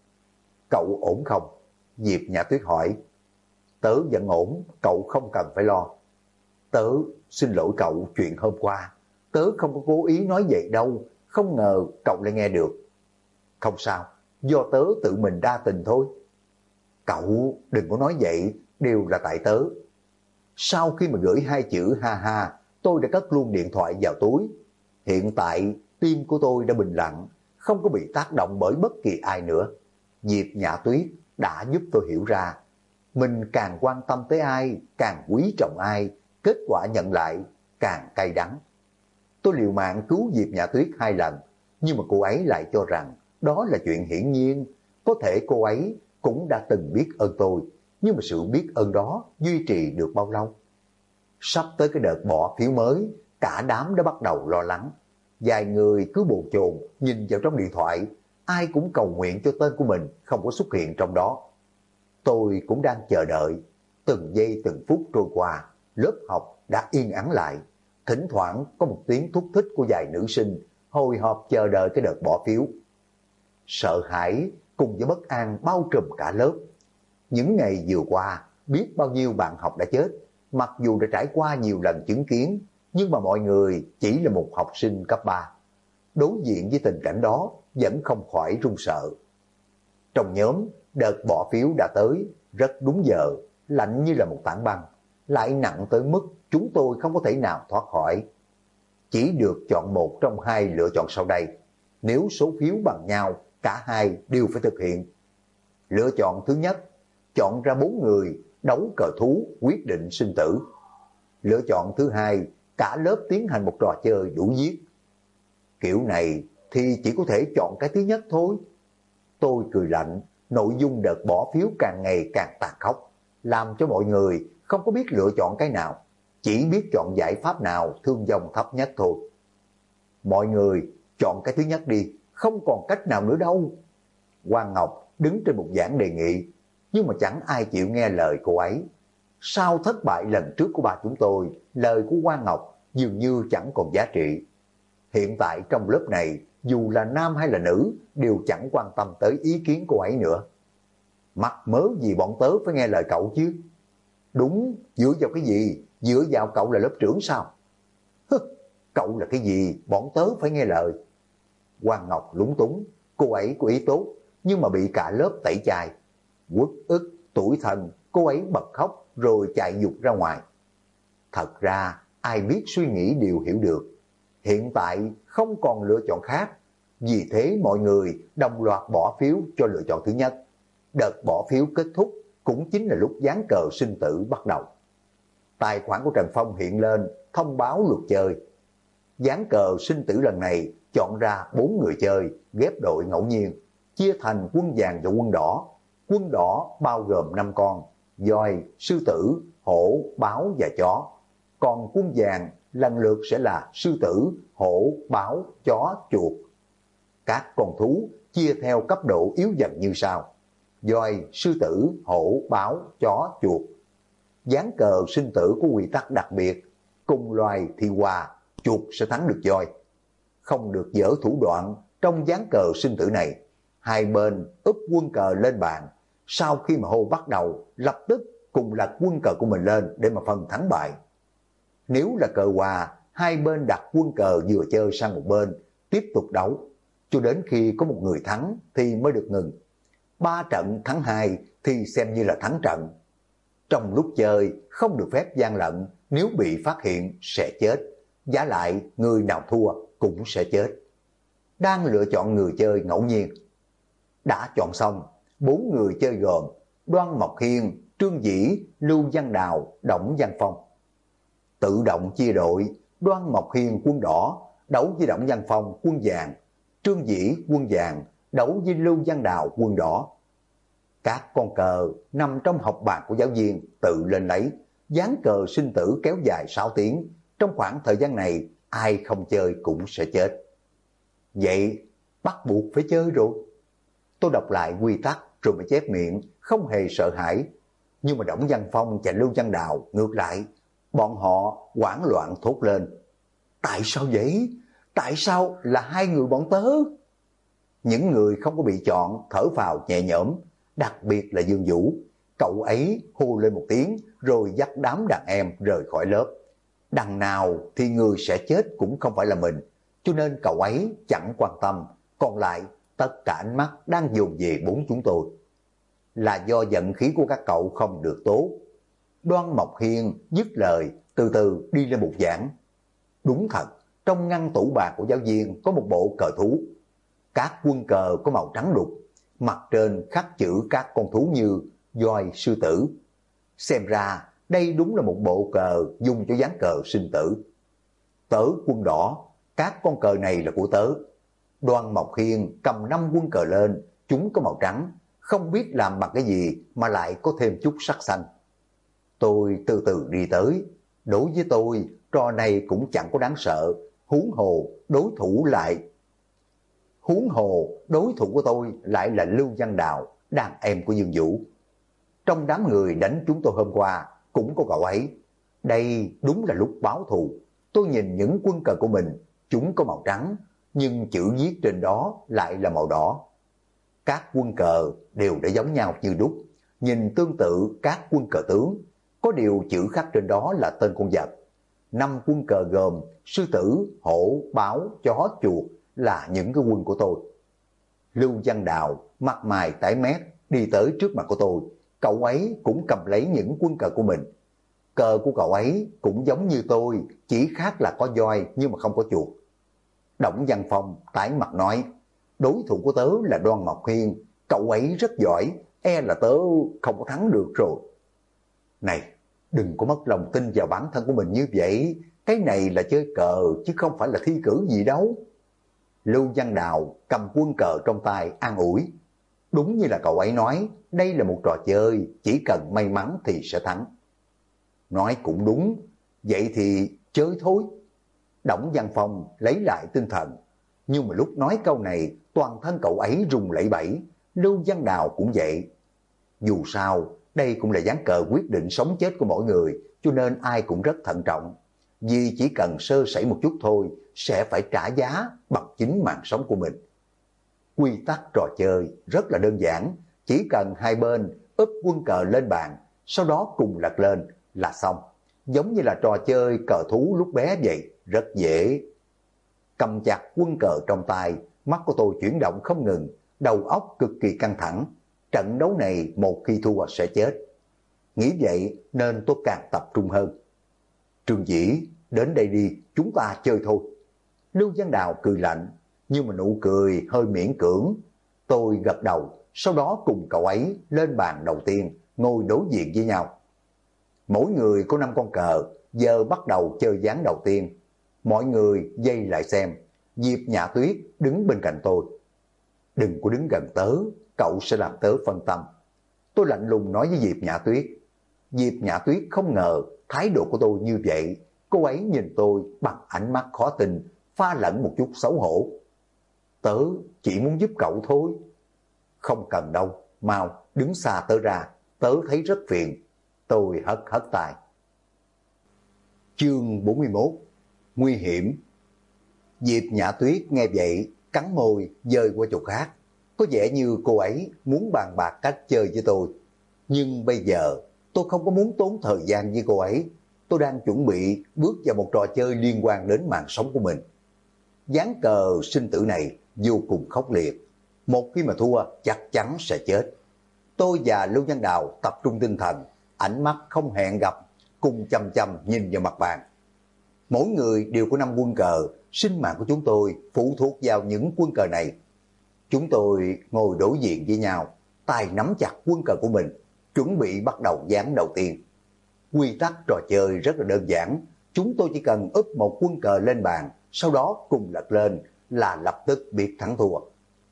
Cậu ổn không? Diệp Nhã Tuyết hỏi. Tớ vẫn ổn, cậu không cần phải lo. Tớ xin lỗi cậu chuyện hôm qua. Tớ không có cố ý nói vậy đâu, không ngờ cậu lại nghe được. Không sao, do tớ tự mình đa tình thôi. Cậu đừng có nói vậy, đều là tại tớ. Sau khi mà gửi 2 chữ ha ha, tôi đã cất luôn điện thoại vào túi. Hiện tại tim của tôi đã bình lặng, không có bị tác động bởi bất kỳ ai nữa. Diệp Nhã Tuyết đã giúp tôi hiểu ra, mình càng quan tâm tới ai, càng quý trọng ai, kết quả nhận lại càng cay đắng. Tôi liều mạng cứu Diệp Nhã Tuyết 2 lần, nhưng mà cô ấy lại cho rằng đó là chuyện hiển nhiên. Có thể cô ấy cũng đã từng biết ơn tôi, nhưng mà sự biết ơn đó duy trì được bao lâu? Sắp tới cái đợt bỏ phiếu mới, cả đám đã bắt đầu lo lắng. Vài người cứ bồn chồn nhìn vào trong điện thoại, ai cũng cầu nguyện cho tên của mình không có xuất hiện trong đó. Tôi cũng đang chờ đợi. Từng giây từng phút trôi qua, lớp học đã yên ắng lại. Thỉnh thoảng có một tiếng thúc thích của vài nữ sinh hồi hộp chờ đợi cái đợt bỏ phiếu. Sợ hãi cùng với bất an bao trùm cả lớp. Những ngày vừa qua, biết bao nhiêu bạn học đã chết. Mặc dù đã trải qua nhiều lần chứng kiến, nhưng mà mọi người chỉ là một học sinh cấp 3. Đối diện với tình cảnh đó vẫn không khỏi run sợ. Trong nhóm, đợt bỏ phiếu đã tới, rất đúng giờ, lạnh như là một tảng băng, lại nặng tới mức chúng tôi không có thể nào thoát khỏi. Chỉ được chọn một trong 2 lựa chọn sau đây. Nếu số phiếu bằng nhau, cả hai đều phải thực hiện. Lựa chọn thứ nhất, chọn ra 4 người, đấu cờ thú, quyết định sinh tử. Lựa chọn thứ hai, cả lớp tiến hành một trò chơi đuổi giết. Kiểu này thì chỉ có thể chọn cái thứ nhất thôi. Tôi cười lạnh, nội dung đợt bỏ phiếu càng ngày càng tàn khốc, làm cho mọi người không có biết lựa chọn cái nào, chỉ biết chọn giải pháp nào thương vong thấp nhất thôi. Mọi người chọn cái thứ nhất đi, không còn cách nào nữa đâu. Quang Ngọc đứng trên một giảng đề nghị, nhưng mà chẳng ai chịu nghe lời cô ấy. Sau thất bại lần trước của ba chúng tôi, lời của Quang Ngọc dường như chẳng còn giá trị. Hiện tại trong lớp này, dù là nam hay là nữ, đều chẳng quan tâm tới ý kiến cô ấy nữa. Mắc mớ gì bọn tớ phải nghe lời cậu chứ? Đúng, dựa vào cái gì? Dựa vào cậu là lớp trưởng sao? Cậu là cái gì? Bọn tớ phải nghe lời. Quang Ngọc lúng túng, cô ấy có ý tốt, nhưng mà bị cả lớp tẩy chay. Uất ức, tủi thân, cô ấy bật khóc rồi chạy dục ra ngoài. Thật ra, ai biết suy nghĩ đều hiểu được. Hiện tại không còn lựa chọn khác. Vì thế mọi người đồng loạt bỏ phiếu cho lựa chọn thứ nhất. Đợt bỏ phiếu kết thúc cũng chính là lúc ván cờ sinh tử bắt đầu. Tài khoản của Trần Phong hiện lên thông báo luật chơi. Ván cờ sinh tử lần này chọn ra 4 người chơi ghép đội ngẫu nhiên, chia thành quân vàng và quân đỏ. Quân đỏ bao gồm 5 con: voi, sư tử, hổ, báo và chó. Còn quân vàng lần lượt sẽ là sư tử, hổ, báo, chó, chuột. Các con thú chia theo cấp độ yếu dần như sau: voi, sư tử, hổ, báo, chó, chuột. Ván cờ sinh tử có quy tắc đặc biệt, cùng loài thì hòa, chuột sẽ thắng được voi. Không được dở thủ đoạn trong ván cờ sinh tử này. Hai bên úp quân cờ lên bàn, sau khi mà hô bắt đầu, lập tức cùng đặt quân cờ của mình lên để mà phân thắng bại. Nếu là cờ hòa, hai bên đặt quân cờ vừa chơi sang một bên, tiếp tục đấu, cho đến khi có một người thắng thì mới được ngừng. 3 trận thắng 2 thì xem như là thắng trận. Trong lúc chơi không được phép gian lận, nếu bị phát hiện sẽ chết. Vả lại người nào thua cũng sẽ chết. Đang lựa chọn người chơi ngẫu nhiên. Đã chọn xong, 4 người chơi gồm Đoan Mộc Hiên, Trương Dĩ, Lưu Văn Đào, Đổng Văn Phong. Tự động chia đội, Đoan Mộc Hiên quân đỏ đấu với Đổng Văn Phong quân vàng, Trương Dĩ quân vàng, đấu với Lưu Văn Đào quân đỏ. Các con cờ nằm trong học bàn của giáo viên tự lên lấy, dán cờ sinh tử kéo dài 6 tiếng. Trong khoảng thời gian này, ai không chơi cũng sẽ chết. Vậy bắt buộc phải chơi rồi. Tôi đọc lại quy tắc rồi mới chép miệng, không hề sợ hãi. Nhưng mà Đổng Văn Phong và Lưu Văn Đào ngược lại, bọn họ hoảng loạn thốt lên. Tại sao vậy? Tại sao là hai người bọn tớ? Những người không có bị chọn thở phào nhẹ nhõm, đặc biệt là Dương Vũ. Cậu ấy hô lên một tiếng rồi dắt đám đàn em rời khỏi lớp. Đằng nào thì người sẽ chết cũng không phải là mình, cho nên cậu ấy chẳng quan tâm. Còn lại tất cả ánh mắt đang dồn về bốn chúng tôi. Là do vận khí của các cậu không được tốt. Đoan Mộc Hiên dứt lời, từ từ đi lên bục giảng. Đúng thật, trong ngăn tủ bạc của giáo viên có một bộ cờ thú. Các quân cờ có màu trắng đục, mặt trên khắc chữ các con thú như voi, sư tử. Xem ra đây đúng là một bộ cờ dùng cho ván cờ sinh tử. Tớ quân đỏ, các con cờ này là của tớ. Đoan Mộc Hiên cầm 5 quân cờ lên, chúng có màu trắng, không biết làm bằng cái gì mà lại có thêm chút sắc xanh. Tôi từ từ đi tới, đối với tôi trò này cũng chẳng có đáng sợ, huống hồ đối thủ của tôi lại là Lưu Văn Đào, đàn em của Dương Vũ. Trong đám người đánh chúng tôi hôm qua cũng có cậu ấy. Đây đúng là lúc báo thù. Tôi nhìn những quân cờ của mình, chúng có màu trắng, nhưng chữ viết trên đó lại là màu đỏ. Các quân cờ đều đã giống nhau như đúc, nhìn tương tự các quân cờ tướng, có điều chữ khắc trên đó là tên con vật. 5 quân cờ gồm sư tử, hổ, báo, chó, chuột là những cái quân của tôi. Lưu Văn Đào mặt mày tái mét đi tới trước mặt của tôi, cậu ấy cũng cầm lấy những quân cờ của mình. Cờ của cậu ấy cũng giống như tôi, chỉ khác là có voi nhưng mà không có chuột. Đổng Văn Phong tái mặt nói, đối thủ của tớ là Đoan Mộc Hiên, cậu ấy rất giỏi, e là tớ không có thắng được rồi. Này, đừng có mất lòng tin vào bản thân của mình như vậy, cái này là chơi cờ chứ không phải là thi cử gì đâu. Lưu Văn Đào cầm quân cờ trong tay an ủi. Đúng như là cậu ấy nói, đây là một trò chơi, chỉ cần may mắn thì sẽ thắng. Nói cũng đúng, vậy thì chơi thôi. Đổng Văn Phong lấy lại tinh thần, nhưng mà lúc nói câu này, toàn thân cậu ấy rung lẩy bẩy, Lưu Văn Đào cũng vậy. Dù sao, đây cũng là ván cờ quyết định sống chết của mỗi người, cho nên ai cũng rất thận trọng. Vì chỉ cần sơ sẩy một chút thôi, sẽ phải trả giá bằng chính mạng sống của mình. Quy tắc trò chơi rất là đơn giản, chỉ cần hai bên úp quân cờ lên bàn, sau đó cùng lật lên là xong. Giống như là trò chơi cờ thú lúc bé vậy, rất dễ. Cầm chặt quân cờ trong tay, mắt của tôi chuyển động không ngừng, đầu óc cực kỳ căng thẳng. Trận đấu này một khi thua sẽ chết. Nghĩ vậy nên tôi càng tập trung hơn. Trương Dĩ, đến đây đi, chúng ta chơi thôi. Lưu Văn Đào cười lạnh, nhưng mà nụ cười hơi miễn cưỡng. Tôi gật đầu, sau đó cùng cậu ấy lên bàn đầu tiên, ngồi đối diện với nhau. Mỗi người có 5 con cờ, giờ bắt đầu chơi ván đầu tiên. Mọi người dây lại xem. Diệp Nhã Tuyết đứng bên cạnh tôi. Đừng có đứng gần tớ, cậu sẽ làm tớ phân tâm. Tôi lạnh lùng nói với Diệp Nhã Tuyết. Diệp Nhã Tuyết không ngờ thái độ của tôi như vậy. Cô ấy nhìn tôi bằng ánh mắt khó tin, pha lẫn một chút xấu hổ. Tớ chỉ muốn giúp cậu thôi. Không cần đâu, mau đứng xa tớ ra, tớ thấy rất phiền. Tôi hất hất tay. Chương 41. Nguy hiểm. Diệp Nhã Tuyết nghe vậy, cắn môi, dời qua chỗ khác. Có vẻ như cô ấy muốn bàn bạc cách chơi với tôi. Nhưng bây giờ, tôi không có muốn tốn thời gian với cô ấy. Tôi đang chuẩn bị bước vào một trò chơi liên quan đến mạng sống của mình. Ván cờ sinh tử này vô cùng khốc liệt. Một khi mà thua, chắc chắn sẽ chết. Tôi và Lưu Văn Đào tập trung tinh thần, ánh mắt không hẹn gặp, cùng chăm chăm nhìn vào mặt bàn. Mỗi người đều có 5 quân cờ, sinh mạng của chúng tôi phụ thuộc vào những quân cờ này. Chúng tôi ngồi đối diện với nhau, tay nắm chặt quân cờ của mình, chuẩn bị bắt đầu ván đầu tiên. Quy tắc trò chơi rất là đơn giản, chúng tôi chỉ cần úp một quân cờ lên bàn, sau đó cùng lật lên là lập tức biết thắng thua.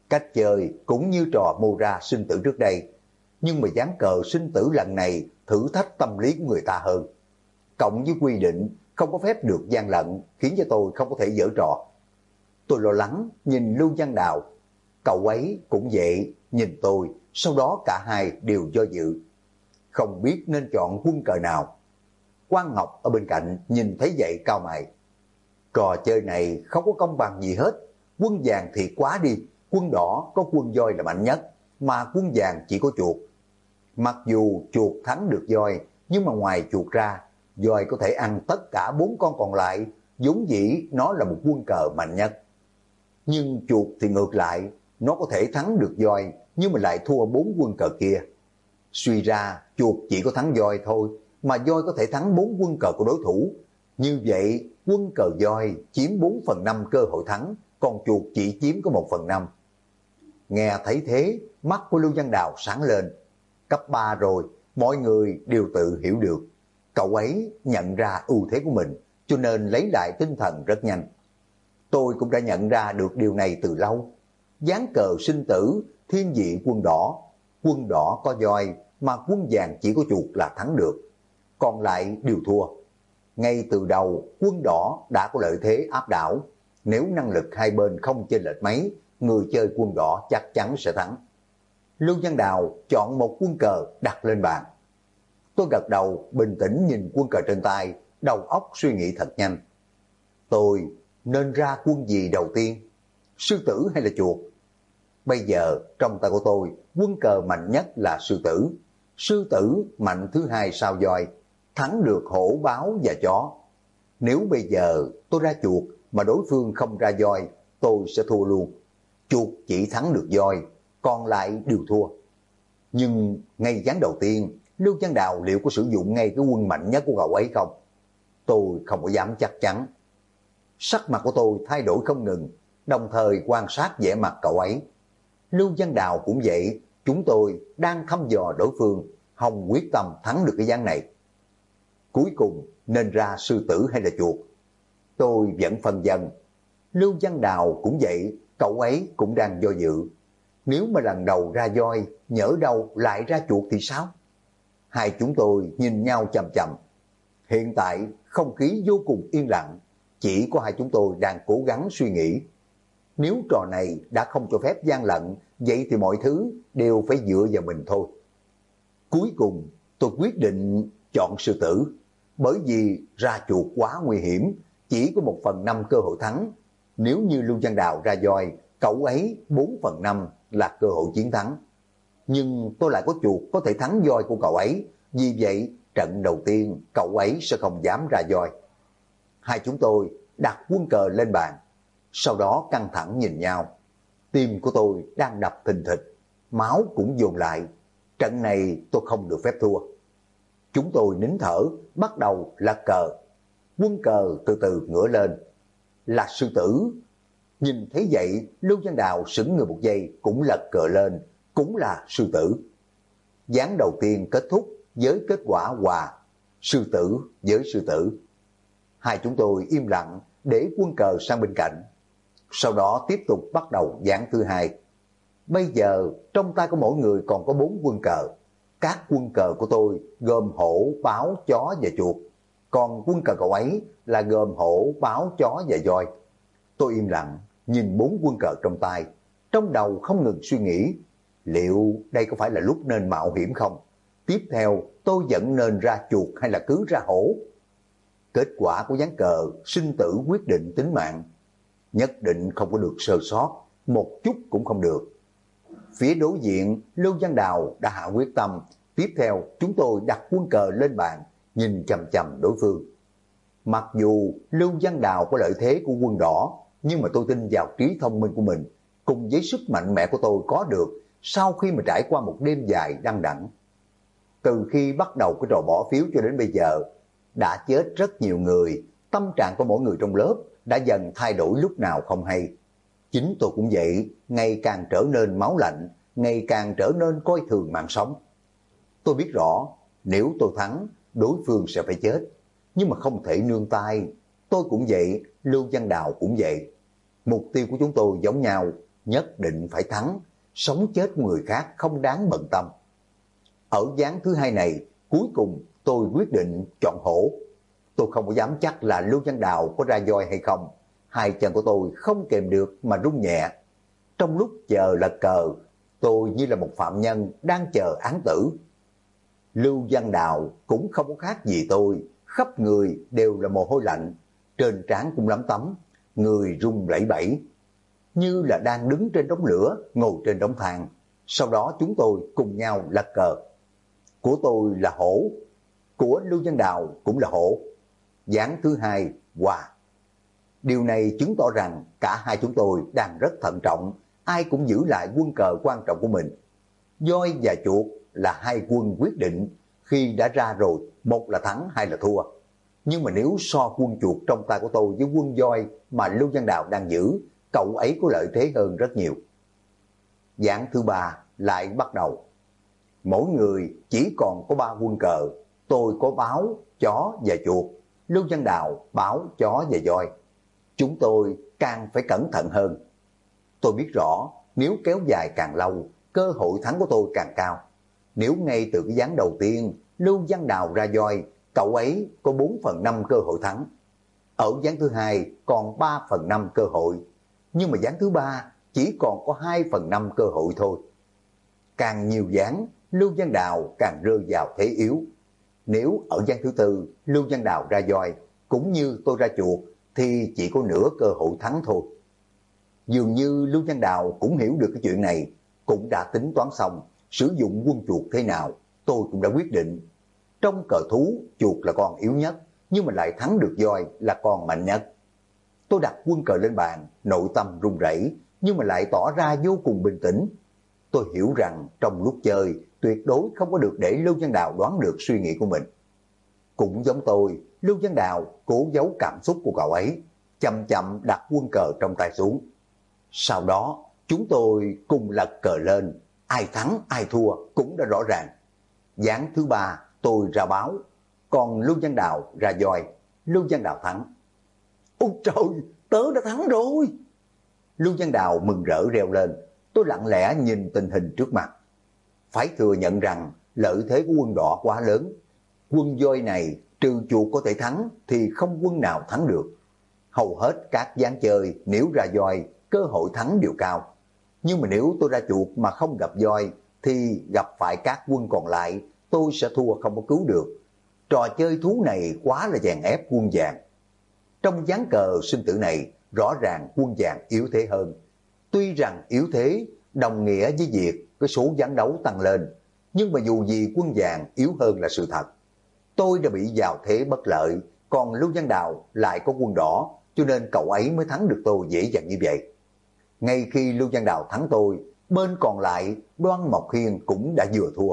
Cách chơi cũng như trò mô ra sinh tử trước đây, nhưng mà ván cờ sinh tử lần này thử thách tâm lý của người ta hơn. Cộng với quy định không có phép được gian lận khiến cho tôi không có thể giở trò. Tôi lo lắng nhìn Lưu Văn Đào, cậu ấy cũng vậy nhìn tôi, sau đó cả hai đều do dự. Không biết nên chọn quân cờ nào. Quang Ngọc ở bên cạnh nhìn thấy vậy cau mày. Trò chơi này không có công bằng gì hết, quân vàng thì quá đi, quân đỏ có quân voi là mạnh nhất, mà quân vàng chỉ có chuột. Mặc dù chuột thắng được voi, nhưng mà ngoài chuột ra, voi có thể ăn tất cả 4 con còn lại, vốn dĩ nó là một quân cờ mạnh nhất. Nhưng chuột thì ngược lại, nó có thể thắng được voi, nhưng mà lại thua 4 quân cờ kia. Suy ra, chuột chỉ có thắng voi thôi, mà voi có thể thắng 4 quân cờ của đối thủ. Như vậy, quân cờ voi chiếm 4/5 cơ hội thắng, còn chuột chỉ chiếm có 1/5. Nghe thấy thế, mắt của Lưu Văn Đào sáng lên. Cấp 3 rồi, mọi người đều tự hiểu được. Cậu ấy nhận ra ưu thế của mình, cho nên lấy lại tinh thần rất nhanh. Tôi cũng đã nhận ra được điều này từ lâu. Ván cờ sinh tử, thiên vị quân đỏ có voi, mà quân vàng chỉ có chuột là thắng được, còn lại đều thua. Ngay từ đầu, quân đỏ đã có lợi thế áp đảo. Nếu năng lực hai bên không chênh lệch mấy, người chơi quân đỏ chắc chắn sẽ thắng. Lưu Văn Đào chọn một quân cờ đặt lên bàn. Tôi gật đầu bình tĩnh nhìn quân cờ trên tay, đầu óc suy nghĩ thật nhanh. Tôi nên ra quân gì đầu tiên? Sư tử hay là chuột? Bây giờ trong tay của tôi, quân cờ mạnh nhất là sư tử. Sư tử mạnh thứ hai sau voi, thắng được hổ, báo và chó. Nếu bây giờ tôi ra chuột mà đối phương không ra voi, tôi sẽ thua luôn. Chuột chỉ thắng được voi, còn lại đều thua. Nhưng ngay ván đầu tiên, Lưu Văn Đào liệu có sử dụng ngay cái quân mạnh nhất của cậu ấy không? Tôi không có dám chắc chắn. Sắc mặt của tôi thay đổi không ngừng, đồng thời quan sát vẻ mặt cậu ấy. Lưu Văn Đào cũng vậy, chúng tôi đang thăm dò đối phương, hòng quyết tâm thắng được cái ván này. Cuối cùng nên ra sư tử hay là chuột? Tôi vẫn phân vân. Lưu Văn Đào cũng vậy, cậu ấy cũng đang do dự. Nếu mà lần đầu ra voi, nhỡ đâu lại ra chuột thì sao? Hai chúng tôi nhìn nhau chằm chằm. Hiện tại không khí vô cùng yên lặng, chỉ có hai chúng tôi đang cố gắng suy nghĩ. Nếu trò này đã không cho phép gian lận, vậy thì mọi thứ đều phải dựa vào mình thôi. Cuối cùng tôi quyết định chọn sư tử, bởi vì ra chuột quá nguy hiểm, chỉ có 1/5 cơ hội thắng. Nếu như Lưu Văn Đào ra voi, cậu ấy 4/5 là cơ hội chiến thắng. Nhưng tôi lại có chuột có thể thắng voi của cậu ấy, vì vậy trận đầu tiên cậu ấy sẽ không dám ra voi. Hai chúng tôi đặt quân cờ lên bàn, sau đó căng thẳng nhìn nhau. Tim của tôi đang đập thình thịch, máu cũng dồn lại. Trận này tôi không được phép thua. Chúng tôi nín thở, bắt đầu lật cờ. Quân cờ từ từ ngửa lên. Là sư tử. Nhìn thấy vậy, Lưu Văn Đào sững người một giây, cũng lật cờ lên, cũng là sư tử. Ván đầu tiên kết thúc với kết quả hòa, sư tử với sư tử. Hai chúng tôi im lặng để quân cờ sang bên cạnh. Sau đó tiếp tục bắt đầu ván thứ hai. Bây giờ trong tay của mỗi người còn có 4 quân cờ. Các quân cờ của tôi gồm hổ, báo, chó và chuột. Còn quân cờ cậu ấy là gồm hổ, báo, chó và voi. Tôi im lặng nhìn 4 quân cờ trong tay, trong đầu không ngừng suy nghĩ. Liệu đây có phải là lúc nên mạo hiểm không? Tiếp theo tôi vẫn nên ra chuột hay là cứ ra hổ? Kết quả của ván cờ sinh tử quyết định tính mạng. Nhất định không có được sơ sót, một chút cũng không được. Phía đối diện, Lưu Văn Đào đã hạ quyết tâm. Tiếp theo chúng tôi đặt quân cờ lên bàn, nhìn chằm chằm đối phương. Mặc dù Lưu Văn Đào có lợi thế của quân đỏ, nhưng mà tôi tin vào trí thông minh của mình, cùng với sức mạnh mẽ của tôi có được sau khi mà trải qua một đêm dài đăng đẳng. Từ khi bắt đầu cái trò bỏ phiếu cho đến bây giờ, đã chết rất nhiều người, tâm trạng của mỗi người trong lớp đã dần thay đổi lúc nào không hay. Chính tôi cũng vậy, ngày càng trở nên máu lạnh, ngày càng trở nên coi thường mạng sống. Tôi biết rõ, nếu tôi thắng, đối phương sẽ phải chết, nhưng mà không thể nương tay. Tôi cũng vậy, Lưu Văn Đào cũng vậy. Mục tiêu của chúng tôi giống nhau, nhất định phải thắng, sống chết của người khác không đáng bận tâm. Ở ván thứ hai này, cuối cùng tôi quyết định chọn hổ. Tôi không có dám chắc là Lưu Văn Đào có ra voi hay không. Hai chân của tôi không kèm được mà rung nhẹ. Trong lúc chờ lật cờ, tôi như là một phạm nhân đang chờ án tử. Lưu Văn Đào cũng không có khác gì tôi, khắp người đều là mồ hôi lạnh, trên trán cũng lấm tấm, người run rẩy bẩy, như là đang đứng trên đống lửa, ngồi trên đống than. Sau đó chúng tôi cùng nhau lật cờ. Của tôi là hổ, của Lưu Văn Đào cũng là hổ. Ván thứ hai, hòa. Điều này chứng tỏ rằng cả hai chúng tôi đang rất thận trọng, ai cũng giữ lại quân cờ quan trọng của mình. Voi và chuột là hai quân quyết định, khi đã ra rồi, một là thắng, hai là thua. Nhưng mà nếu so quân chuột trong tay của tôi với quân voi mà Lưu Văn Đào đang giữ, cậu ấy có lợi thế hơn rất nhiều. Ván thứ ba lại bắt đầu. Mỗi người chỉ còn có 3 quân cờ, tôi có báo, chó và chuột, Lưu Văn Đào báo, chó và voi. Chúng tôi càng phải cẩn thận hơn. Tôi biết rõ nếu kéo dài càng lâu, cơ hội thắng của tôi càng cao. Nếu ngay từ cái ván đầu tiên Lưu Văn Đào ra voi, cậu ấy có 4/5 cơ hội thắng. Ở ván thứ hai còn 3/5 cơ hội, nhưng mà ván thứ ba chỉ còn có 2/5 cơ hội thôi. Càng nhiều ván, Lưu Văn Đào càng rơi vào thế yếu. Nếu ở ván thứ tư Lưu Văn Đào ra voi, cũng như tôi ra chuột, thì chỉ có nửa cơ hội thắng thôi. Dường như Lưu Văn Đào cũng hiểu được cái chuyện này, cũng đã tính toán xong sử dụng quân chuột thế nào, tôi cũng đã quyết định. Trong cờ thú, chuột là con yếu nhất, nhưng mà lại thắng được voi là con mạnh nhất. Tôi đặt quân cờ lên bàn, nội tâm run rẩy, nhưng mà lại tỏ ra vô cùng bình tĩnh. Tôi hiểu rằng trong lúc chơi, tuyệt đối không có được để Lưu Văn Đào đoán được suy nghĩ của mình. Cũng giống tôi, Lưu Văn Đào cố giấu cảm xúc của cậu ấy, chậm chậm đặt quân cờ trong tay xuống. Sau đó, chúng tôi cùng lật cờ lên, ai thắng ai thua cũng đã rõ ràng. Ván thứ ba tôi ra báo, còn Lưu Văn Đào ra voi, Lưu Văn Đào thắng. Ôi trời, tớ đã thắng rồi! Lưu Văn Đào mừng rỡ reo lên. Tôi lặng lẽ nhìn tình hình trước mặt. Phải thừa nhận rằng lợi thế của quân đỏ quá lớn. Quân voi này trừ chuột có thể thắng thì không quân nào thắng được. Hầu hết các ván chơi nếu ra voi, cơ hội thắng đều cao. Nhưng mà nếu tôi ra chuột mà không gặp voi thì gặp phải các quân còn lại, tôi sẽ thua không có cứu được. Trò chơi thú này quá là dàn ép quân vàng. Trong ván cờ sinh tử này, rõ ràng quân vàng yếu thế hơn. Tuy rằng yếu thế đồng nghĩa với việc cái số ván đấu tăng lên, nhưng mà dù gì quân vàng yếu hơn là sự thật. Tôi đã bị vào thế bất lợi, còn Lưu Văn Đào lại có quân đỏ, cho nên cậu ấy mới thắng được tôi dễ dàng như vậy. Ngay khi Lưu Văn Đào thắng tôi, bên còn lại Đoan Mộc Hiên cũng đã vừa thua.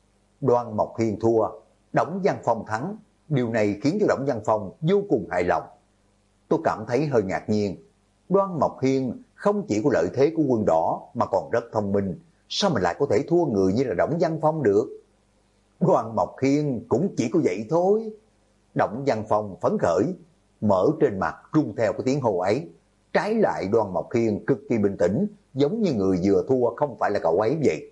Đoan Mộc Hiên thua, Đổng Văn Phong thắng. Điều này khiến cho Đổng Văn Phong vô cùng hài lòng. Tôi cảm thấy hơi ngạc nhiên. Đoan Mộc Hiên không chỉ có lợi thế của quân đỏ mà còn rất thông minh. Sao mà lại có thể thua người như là Đổng Văn Phong được? Đoan Mộc Hiên cũng chỉ có vậy thôi. Đổng Văn Phong phấn khởi, mở trên mặt rung theo cái tiếng hô ấy. Trái lại Đoan Mộc Hiên cực kỳ bình tĩnh, giống như người vừa thua không phải là cậu ấy vậy.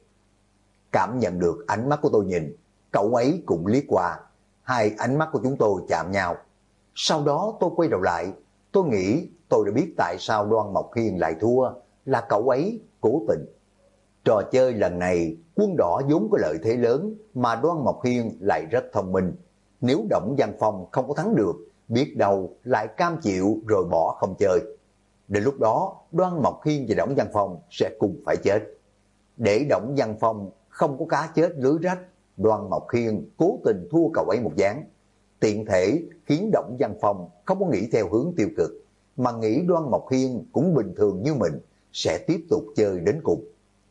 Cảm nhận được ánh mắt của tôi nhìn, cậu ấy cũng liếc qua. Hai ánh mắt của chúng tôi chạm nhau. Sau đó tôi quay đầu lại, tôi nghĩ tôi đã biết tại sao Đoan Mộc Hiên lại thua, là cậu ấy cố tình. Trò chơi lần này, quân đỏ vốn có lợi thế lớn, mà Đoan Mộc Hiên lại rất thông minh. Nếu Đổng Văn Phong không có thắng được, biết đâu lại cam chịu rồi bỏ không chơi. Đến lúc đó, Đoan Mộc Hiên và Đổng Văn Phong sẽ cùng phải chết. Để Đổng Văn Phong không có cá chết lưới rách, Đoan Mộc Hiên cố tình thua cậu ấy một ván. Tiện thể khiến Đổng Văn Phong không có nghĩ theo hướng tiêu cực, mà nghĩ Đoan Mộc Hiên cũng bình thường như mình, sẽ tiếp tục chơi đến cùng.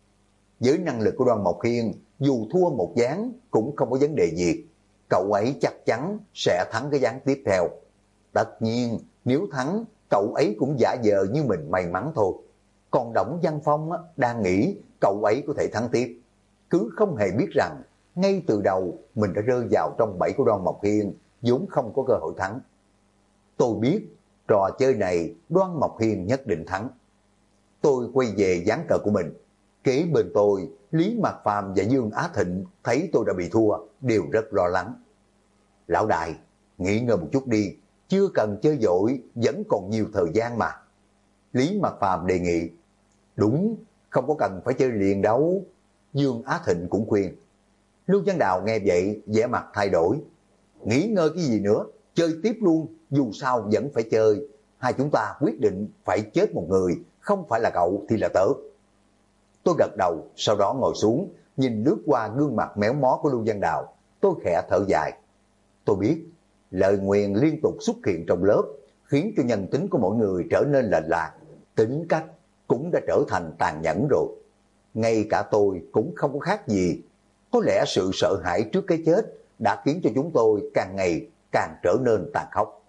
Với năng lực của Đoan Mộc Hiên, dù thua một ván cũng không có vấn đề gì. Cậu ấy chắc chắn sẽ thắng cái ván tiếp theo. Tất nhiên, nếu thắng, cậu ấy cũng giả vờ như mình may mắn thôi. Còn Đổng Văn Phong đang nghĩ cậu ấy có thể thắng tiếp. Cứ không hề biết rằng, ngay từ đầu mình đã rơi vào trong bẫy của Đoan Mộc Hiên, vốn không có cơ hội thắng. Tôi biết, trò chơi này Đoan Mộc Hiên nhất định thắng. Tôi quay về dáng cờ của mình. Kế bên tôi, Lý Mạc Phàm và Dương Á Thịnh thấy tôi đã bị thua, đều rất lo lắng. Lão đại, nghỉ ngơi một chút đi, chưa cần chơi vội, vẫn còn nhiều thời gian mà. Lý Mạc Phàm đề nghị. Đúng, không có cần phải chơi liền đâu. Dương Á Thịnh cũng khuyên. Lưu Văn Đào nghe vậy, vẻ mặt thay đổi. Nghỉ ngơi cái gì nữa, chơi tiếp luôn, dù sao vẫn phải chơi. Hai chúng ta quyết định phải chết một người, không phải là cậu thì là tớ. Tôi gật đầu, sau đó ngồi xuống, nhìn lướt qua gương mặt méo mó của Lưu Văn Đào. Tôi khẽ thở dài. Tôi biết, lời nguyền liên tục xuất hiện trong lớp, khiến cho nhân tính của mỗi người trở nên lệch lạc, tính cách cũng đã trở thành tàn nhẫn rồi. Ngay cả tôi cũng không có khác gì. Có lẽ sự sợ hãi trước cái chết đã khiến cho chúng tôi càng ngày càng trở nên tàn khốc.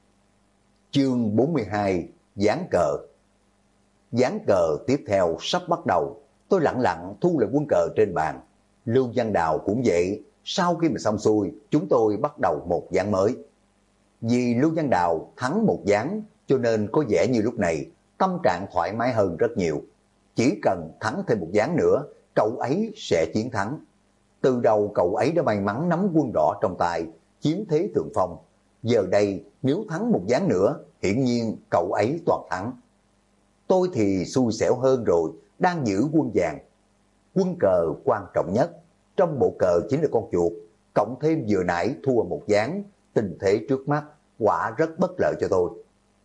Chương 42, Ván cờ. Ván cờ tiếp theo sắp bắt đầu, tôi lặng lặng thu lại quân cờ trên bàn. Lưu Văn Đào cũng vậy, sau khi mà xong xuôi, chúng tôi bắt đầu một ván mới. Vì Lưu Văn Đào thắng một ván, cho nên có vẻ như lúc này tâm trạng thoải mái hơn rất nhiều. Chỉ cần thắng thêm một ván nữa, cậu ấy sẽ chiến thắng. Từ đầu cậu ấy đã may mắn nắm quân đỏ trong tay, chiếm thế thượng phong. Giờ đây nếu thắng một ván nữa, hiển nhiên cậu ấy toàn thắng. Tôi thì xui xẻo hơn rồi, đang giữ quân vàng. Quân cờ quan trọng nhất, trong bộ cờ chính là con chuột, cộng thêm vừa nãy thua một ván, tình thế trước mắt quả rất bất lợi cho tôi.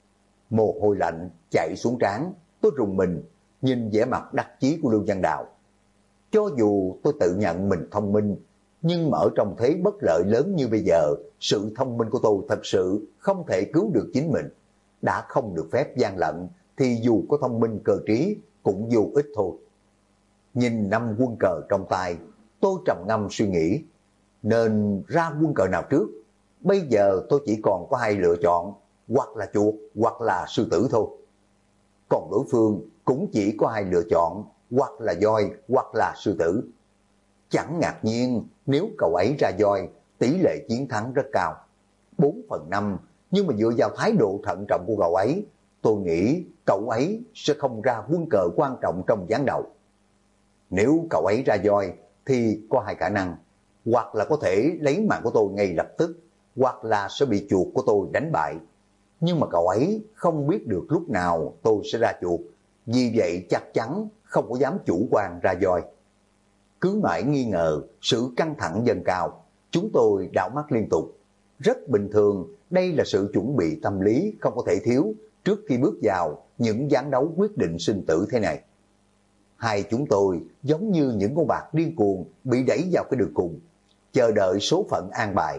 Mồ hôi lạnh chạy xuống trán, tôi rùng mình, nhìn vẻ mặt đắc chí của Lưu Văn Đào. Cho dù tôi tự nhận mình thông minh, nhưng mà ở trong thế bất lợi lớn như bây giờ, sự thông minh của tôi thật sự không thể cứu được chính mình. Đã không được phép gian lận, thì dù có thông minh cơ trí cũng vô ích thôi. Nhìn 5 quân cờ trong tay, tôi trầm ngâm suy nghĩ, nên ra quân cờ nào trước? Bây giờ tôi chỉ còn có 2 lựa chọn, hoặc là chuột, hoặc là sư tử thôi. Còn đối phương cũng chỉ có 2 lựa chọn, hoặc là voi, hoặc là sư tử. Chẳng ngạc nhiên nếu cậu ấy ra voi, tỷ lệ chiến thắng rất cao, 4/5, nhưng mà dựa vào thái độ thận trọng của cậu ấy, tôi nghĩ cậu ấy sẽ không ra quân cờ quan trọng trong ván đầu. Nếu cậu ấy ra voi thì có 2 khả năng, hoặc là có thể lấy mạng của tôi ngay lập tức, hoặc là sẽ bị chuột của tôi đánh bại. Nhưng mà cậu ấy không biết được lúc nào tôi sẽ ra chuột, vì vậy chắc chắn không có dám chủ quan ra voi. Cứ mãi nghi ngờ, sự căng thẳng dâng cao, chúng tôi đảo mắt liên tục. Rất bình thường, đây là sự chuẩn bị tâm lý không có thể thiếu trước khi bước vào những ván đấu quyết định sinh tử thế này. Hai chúng tôi giống như những con bạc điên cuồng bị đẩy vào cái đường cùng, chờ đợi số phận an bài.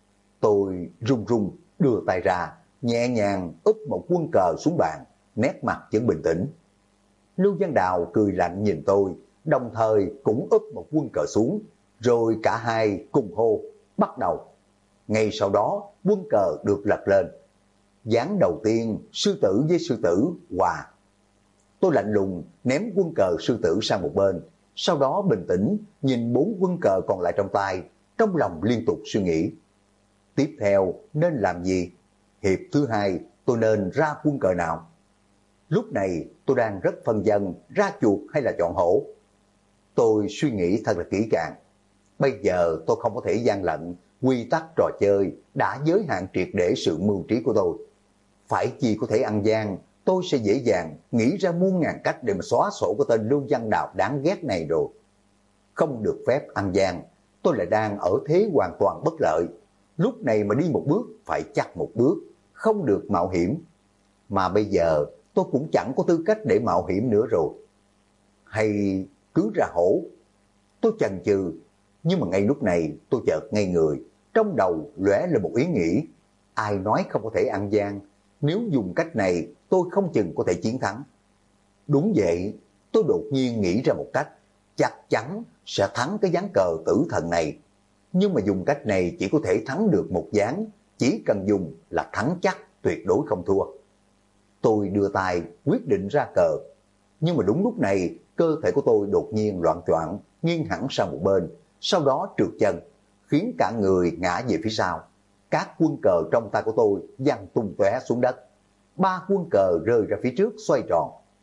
Tôi run run đưa tay ra, nhẹ nhàng úp một quân cờ xuống bàn, nét mặt vẫn bình tĩnh. Lưu Văn Đào cười lạnh nhìn tôi, đồng thời cũng úp một quân cờ xuống, rồi cả hai cùng hô, bắt đầu. Ngay sau đó, quân cờ được lật lên. Ván đầu tiên, sư tử với sư tử hòa. Tôi lạnh lùng ném quân cờ sư tử sang một bên, sau đó bình tĩnh nhìn 4 quân cờ còn lại trong tay, trong lòng liên tục suy nghĩ. Tiếp theo nên làm gì? Hiệp thứ 2 tôi nên ra quân cờ nào? Lúc này tôi đang rất phân vân ra chuột hay là chọn hổ. Tôi suy nghĩ thật là kỹ càng. Bây giờ tôi không có thể gian lận, quy tắc trò chơi đã giới hạn triệt để sự mưu trí của tôi. Phải chi có thể ăn gian, tôi sẽ dễ dàng nghĩ ra muôn ngàn cách để mà xóa sổ cái tên Lưu Văn Đào đáng ghét này rồi. Không được phép ăn gian, tôi lại đang ở thế hoàn toàn bất lợi. Lúc này mà đi một bước phải chắc một bước, không được mạo hiểm. Mà bây giờ tôi cũng chẳng có tư cách để mạo hiểm nữa rồi. Hay cứ ra hổ? Tôi chần chừ, nhưng mà ngay lúc này tôi chợt ngây người, trong đầu lóe lên một ý nghĩ. Ai nói không có thể ăn gian, nếu dùng cách này tôi không chừng có thể chiến thắng. Đúng vậy, tôi đột nhiên nghĩ ra một cách, chắc chắn sẽ thắng cái ván cờ tử thần này. Nhưng mà dùng cách này chỉ có thể thắng được một ván, chỉ cần dùng là thắng chắc, tuyệt đối không thua. Tôi đưa tay quyết định ra cờ, nhưng mà đúng lúc này cơ thể của tôi đột nhiên loạng choạng, nghiêng hẳn sang một bên, sau đó trượt chân, khiến cả người ngã về phía sau. Các quân cờ trong tay của tôi văng tung tóe xuống đất. 3 quân cờ rơi ra phía trước xoay tròn.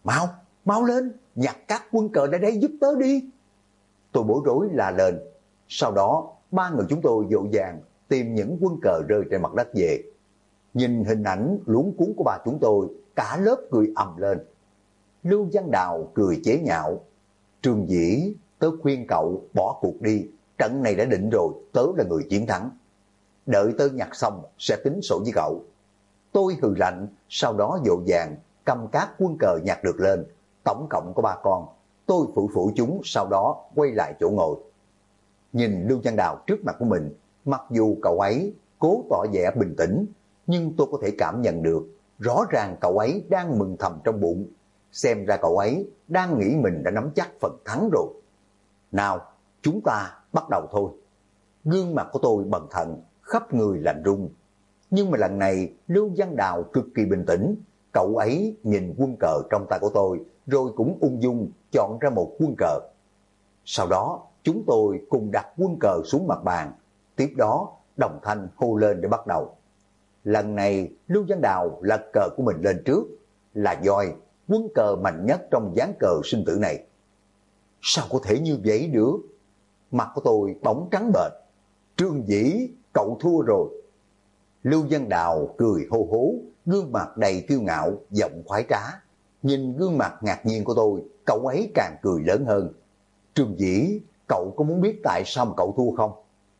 Mau, mau lên, nhặt các quân cờ ra đây giúp tớ đi. Tôi bối rối la lên. Sau đó, ba người chúng tôi vội vàng tìm những quân cờ rơi trên mặt đất về. Nhìn hình ảnh luống cuốn của ba chúng tôi, cả lớp cười ầm lên. Lưu Văn Đào cười chế nhạo. Trương Dĩ, tớ khuyên cậu bỏ cuộc đi, trận này đã định rồi, tớ là người chiến thắng. Đợi tớ nhặt xong sẽ tính sổ với cậu. Tôi hừ lạnh, sau đó vội vàng cầm các quân cờ nhặt được lên, tổng cộng có 3 con. Tôi phủ chúng, sau đó quay lại chỗ ngồi. Nhìn Lưu Văn Đào trước mặt của mình, mặc dù cậu ấy cố tỏ vẻ bình tĩnh, nhưng tôi có thể cảm nhận được, rõ ràng cậu ấy đang mừng thầm trong bụng. Xem ra cậu ấy đang nghĩ mình đã nắm chắc phần thắng rồi. Nào, chúng ta bắt đầu thôi. Gương mặt của tôi bần thần, khắp người lạnh run. Nhưng mà lần này Lưu Văn Đào cực kỳ bình tĩnh. Cậu ấy nhìn quân cờ trong tay của tôi, rồi cũng ung dung chọn ra một quân cờ. Sau đó chúng tôi cùng đặt quân cờ xuống mặt bàn. Tiếp đó đồng thanh hô lên để bắt đầu. Lần này Lưu Văn Đào lật cờ của mình lên trước. Là voi, quân cờ mạnh nhất trong ván cờ sinh tử này. Sao có thể như vậy được? Mặt của tôi bỗng trắng bệch. Trương Dĩ, cậu thua rồi. Lưu Văn Đào cười hô hố, gương mặt đầy kiêu ngạo, giọng khoái trá. Nhìn gương mặt ngạc nhiên của tôi, cậu ấy càng cười lớn hơn. Trương Dĩ, cậu có muốn biết tại sao mà cậu thua không?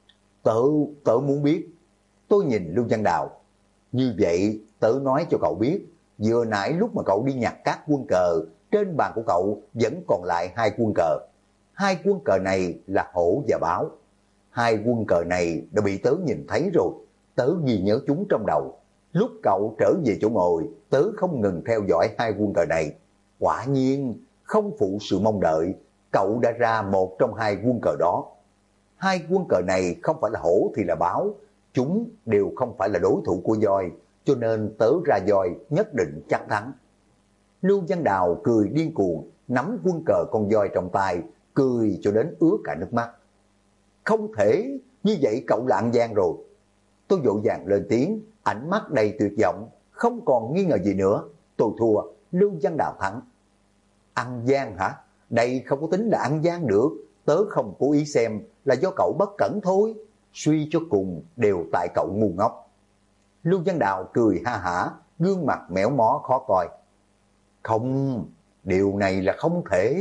Tớ muốn biết. Tôi nhìn Lưu Văn Đào. Như vậy, tớ nói cho cậu biết, vừa nãy lúc mà cậu đi nhặt các quân cờ, trên bàn của cậu vẫn còn lại 2 quân cờ. 2 quân cờ này là hổ và báo. 2 quân cờ này đã bị tớ nhìn thấy rồi, tớ ghi nhớ chúng trong đầu. Lúc cậu trở về chỗ ngồi, tớ không ngừng theo dõi 2 quân cờ này. Quả nhiên, không phụ sự mong đợi, cậu đã ra một trong 2 quân cờ đó. 2 quân cờ này không phải là hổ thì là báo, chúng đều không phải là đối thủ của voi, cho nên tớ ra voi nhất định chắc thắng. Lưu Văn Đào cười điên cuồng, nắm quân cờ con voi trong tay, cười cho đến ứa cả nước mắt. Không thể, như vậy cậu là ăn gian rồi. Tôi vội vàng lên tiếng, ánh mắt đầy tuyệt vọng, không còn nghi ngờ gì nữa. Tôi thua, Lưu Văn Đào thắng. Ăn gian hả? Đây không có tính là ăn gian được, tớ không cố ý xem, là do cậu bất cẩn thôi. Suy cho cùng đều tại cậu ngu ngốc. Lưu Văn Đào cười ha hả, gương mặt méo mó khó coi. Không, điều này là không thể.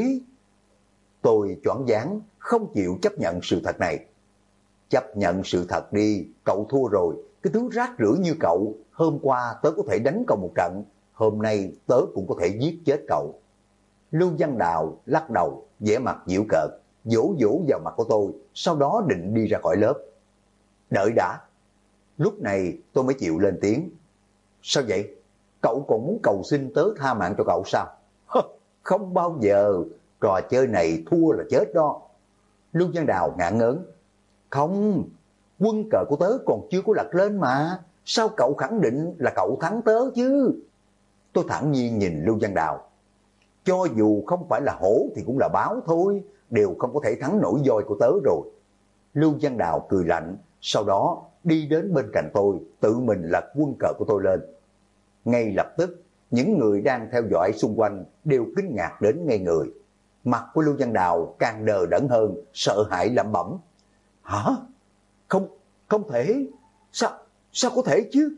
Tôi choáng váng, không chịu chấp nhận sự thật này. Chấp nhận sự thật đi, cậu thua rồi. Cái thứ rác rưởi như cậu, hôm qua tớ có thể đánh cậu một trận, hôm nay tớ cũng có thể giết chết cậu. Lưu Văn Đào lắc đầu, vẻ mặt giễu cợt, vỗ vỗ vào mặt của tôi, sau đó định đi ra khỏi lớp. Đợi đã. Lúc này tôi mới chịu lên tiếng. Sao vậy? Cậu còn muốn cầu xin tớ tha mạng cho cậu sao? Không bao giờ, trò chơi này thua là chết đó. Lưu Văn Đào ngạn ngớn. Không, quân cờ của tớ còn chưa có lật lên mà, sao cậu khẳng định là cậu thắng tớ chứ? Tôi thản nhiên nhìn Lưu Văn Đào. Cho dù không phải là hổ thì cũng là báo thôi, đều không có thể thắng nổi voi của tớ rồi. Lưu Văn Đào cười lạnh, sau đó đi đến bên cạnh tôi, tự mình lật quân cờ của tôi lên. Ngay lập tức, những người đang theo dõi xung quanh đều kinh ngạc đến ngây người. Mặt của Lưu Văn Đào càng đờ đẫn hơn, sợ hãi lẩm bẩm. Hả? Không thể. Sao có thể chứ?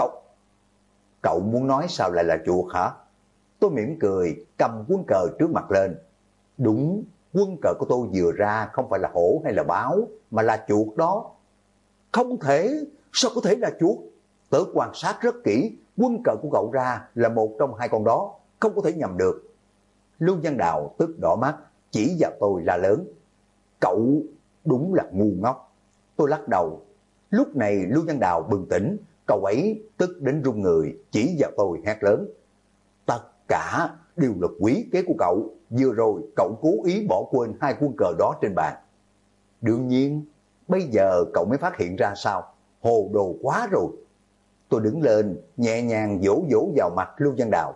Cậu muốn nói sao lại là chuột hả? Tôi mỉm cười, cầm quân cờ trước mặt lên. Đúng, quân cờ của tôi vừa ra không phải là hổ hay là báo, mà là chuột đó. Không thể, sao có thể là chuột? Tớ quan sát rất kỹ, quân cờ của cậu ra là một trong 2 con đó, không có thể nhầm được. Lưu Văn Đào tức đỏ mắt, chỉ vào tôi la lớn. Cậu đúng là ngu ngốc. Tôi lắc đầu. Lúc này Lưu Văn Đào bừng tỉnh, cậu ấy tức đến run người, chỉ vào tôi hét lớn. Tất cả đều là quỷ kế của cậu, vừa rồi cậu cố ý bỏ quên 2 quân cờ đó trên bàn. Đương nhiên, bây giờ cậu mới phát hiện ra sao, hồ đồ quá rồi. Tôi đứng lên, nhẹ nhàng vỗ vỗ vào mặt Lưu Văn Đào.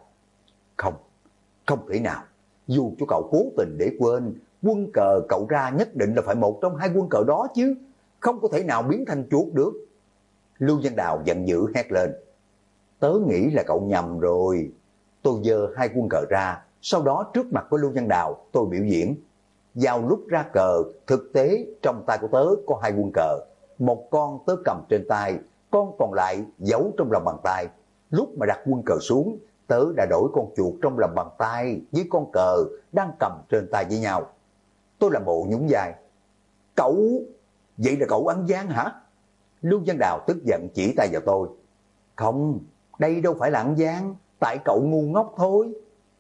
Không thể nào, dù cho cậu cố tình để quên, quân cờ cậu ra nhất định là phải một trong 2 quân cờ đó chứ, không có thể nào biến thành chuột được. Lưu Văn Đào giận dữ hét lên. Tớ nghĩ là cậu nhầm rồi. Tôi giơ 2 quân cờ ra, Sau đó trước mặt của Lưu Văn Đào tôi biểu diễn. Vào lúc ra cờ, thực tế trong tay của tớ có 2 quân cờ. Một con tớ cầm trên tay, con còn lại giấu trong lòng bàn tay. Lúc mà đặt quân cờ xuống, tớ đã đổi con chuột trong lòng bàn tay với con cờ đang cầm trên tay với nhau. Tôi làm bộ nhún vai. Cậu, vậy là cậu ăn gian hả? Lưu Văn Đào tức giận chỉ tay vào tôi. Không, đây đâu phải là ăn gian, tại cậu ngu ngốc thôi.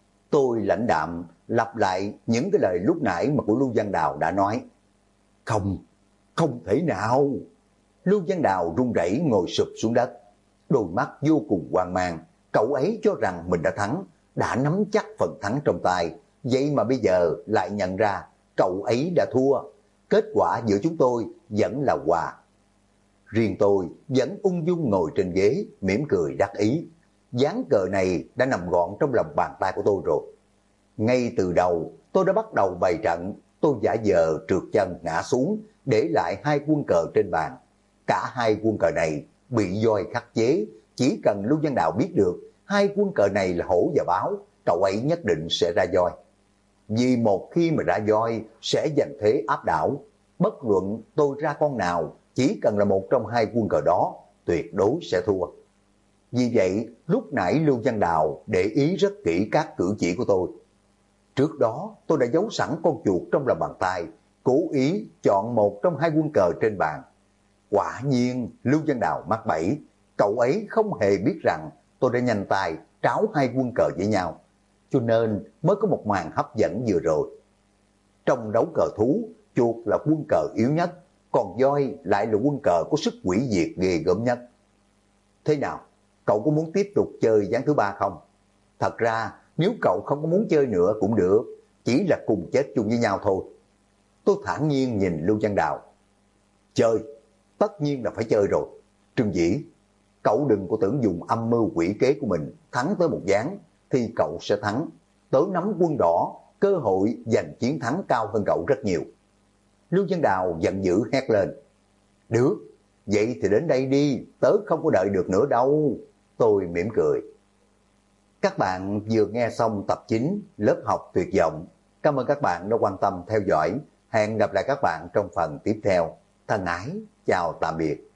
Tôi lãnh đạm lặp lại những cái lời lúc nãy mà của Lưu Văn Đào đã nói. Không, không thể nào. Lưu Văn Đào run rẩy ngồi sụp xuống đất, đôi mắt vô cùng hoang mang. Cậu ấy cho rằng mình đã thắng, đã nắm chắc phần thắng trong tay, vậy mà bây giờ lại nhận ra cậu ấy đã thua. Kết quả giữa chúng tôi vẫn là hòa. Riêng tôi vẫn ung dung ngồi trên ghế, mỉm cười đắc ý. Ván cờ này đã nằm gọn trong lòng bàn tay của tôi rồi. Ngay từ đầu tôi đã bắt đầu bày trận, tôi giả vờ trượt chân ngã xuống, để lại 2 quân cờ trên bàn. Cả 2 quân cờ này bị voi khắc chế, chỉ cần Lưu Văn Đào biết được 2 quân cờ này là hổ và báo, cậu ấy nhất định sẽ ra voi. Vì một khi mà ra voi sẽ giành thế áp đảo, bất luận tôi ra con nào, chỉ cần là một trong 2 quân cờ đó, tuyệt đối sẽ thua. Vì vậy, lúc nãy Lưu Văn Đào để ý rất kỹ các cử chỉ của tôi. Trước đó, tôi đã giấu sẵn con chuột trong lòng bàn tay, cố ý chọn một trong 2 quân cờ trên bàn. Quả nhiên, Lưu Văn Đào mắc bẫy, cậu ấy không hề biết rằng tôi đã nhanh tay tráo 2 quân cờ với nhau, cho nên mới có một màn hấp dẫn vừa rồi. Trong đấu cờ thú, chuột là quân cờ yếu nhất, còn voi lại là quân cờ có sức hủy diệt ghê gớm nhất. Thế nào, cậu có muốn tiếp tục chơi ván thứ 3 không? Thật ra, nếu cậu không có muốn chơi nữa cũng được, chỉ là cùng chết chung với nhau thôi. Tôi thản nhiên nhìn Lưu Văn Đào. Chơi, tất nhiên là phải chơi rồi. Trương Dĩ, cậu đừng có tưởng dùng âm mưu quỷ kế của mình thắng tới một ván thì cậu sẽ thắng. Tớ nắm quân đỏ, cơ hội giành chiến thắng cao hơn cậu rất nhiều. Lưu Văn Đào giận dữ hét lên. Được, vậy thì đến đây đi, tớ không có đợi được nữa đâu. Tôi mỉm cười. Các bạn vừa nghe xong tập 9 lớp học tuyệt vọng. Cảm ơn các bạn đã quan tâm theo dõi. Hẹn gặp lại các bạn trong phần tiếp theo. Thân ái, chào tạm biệt.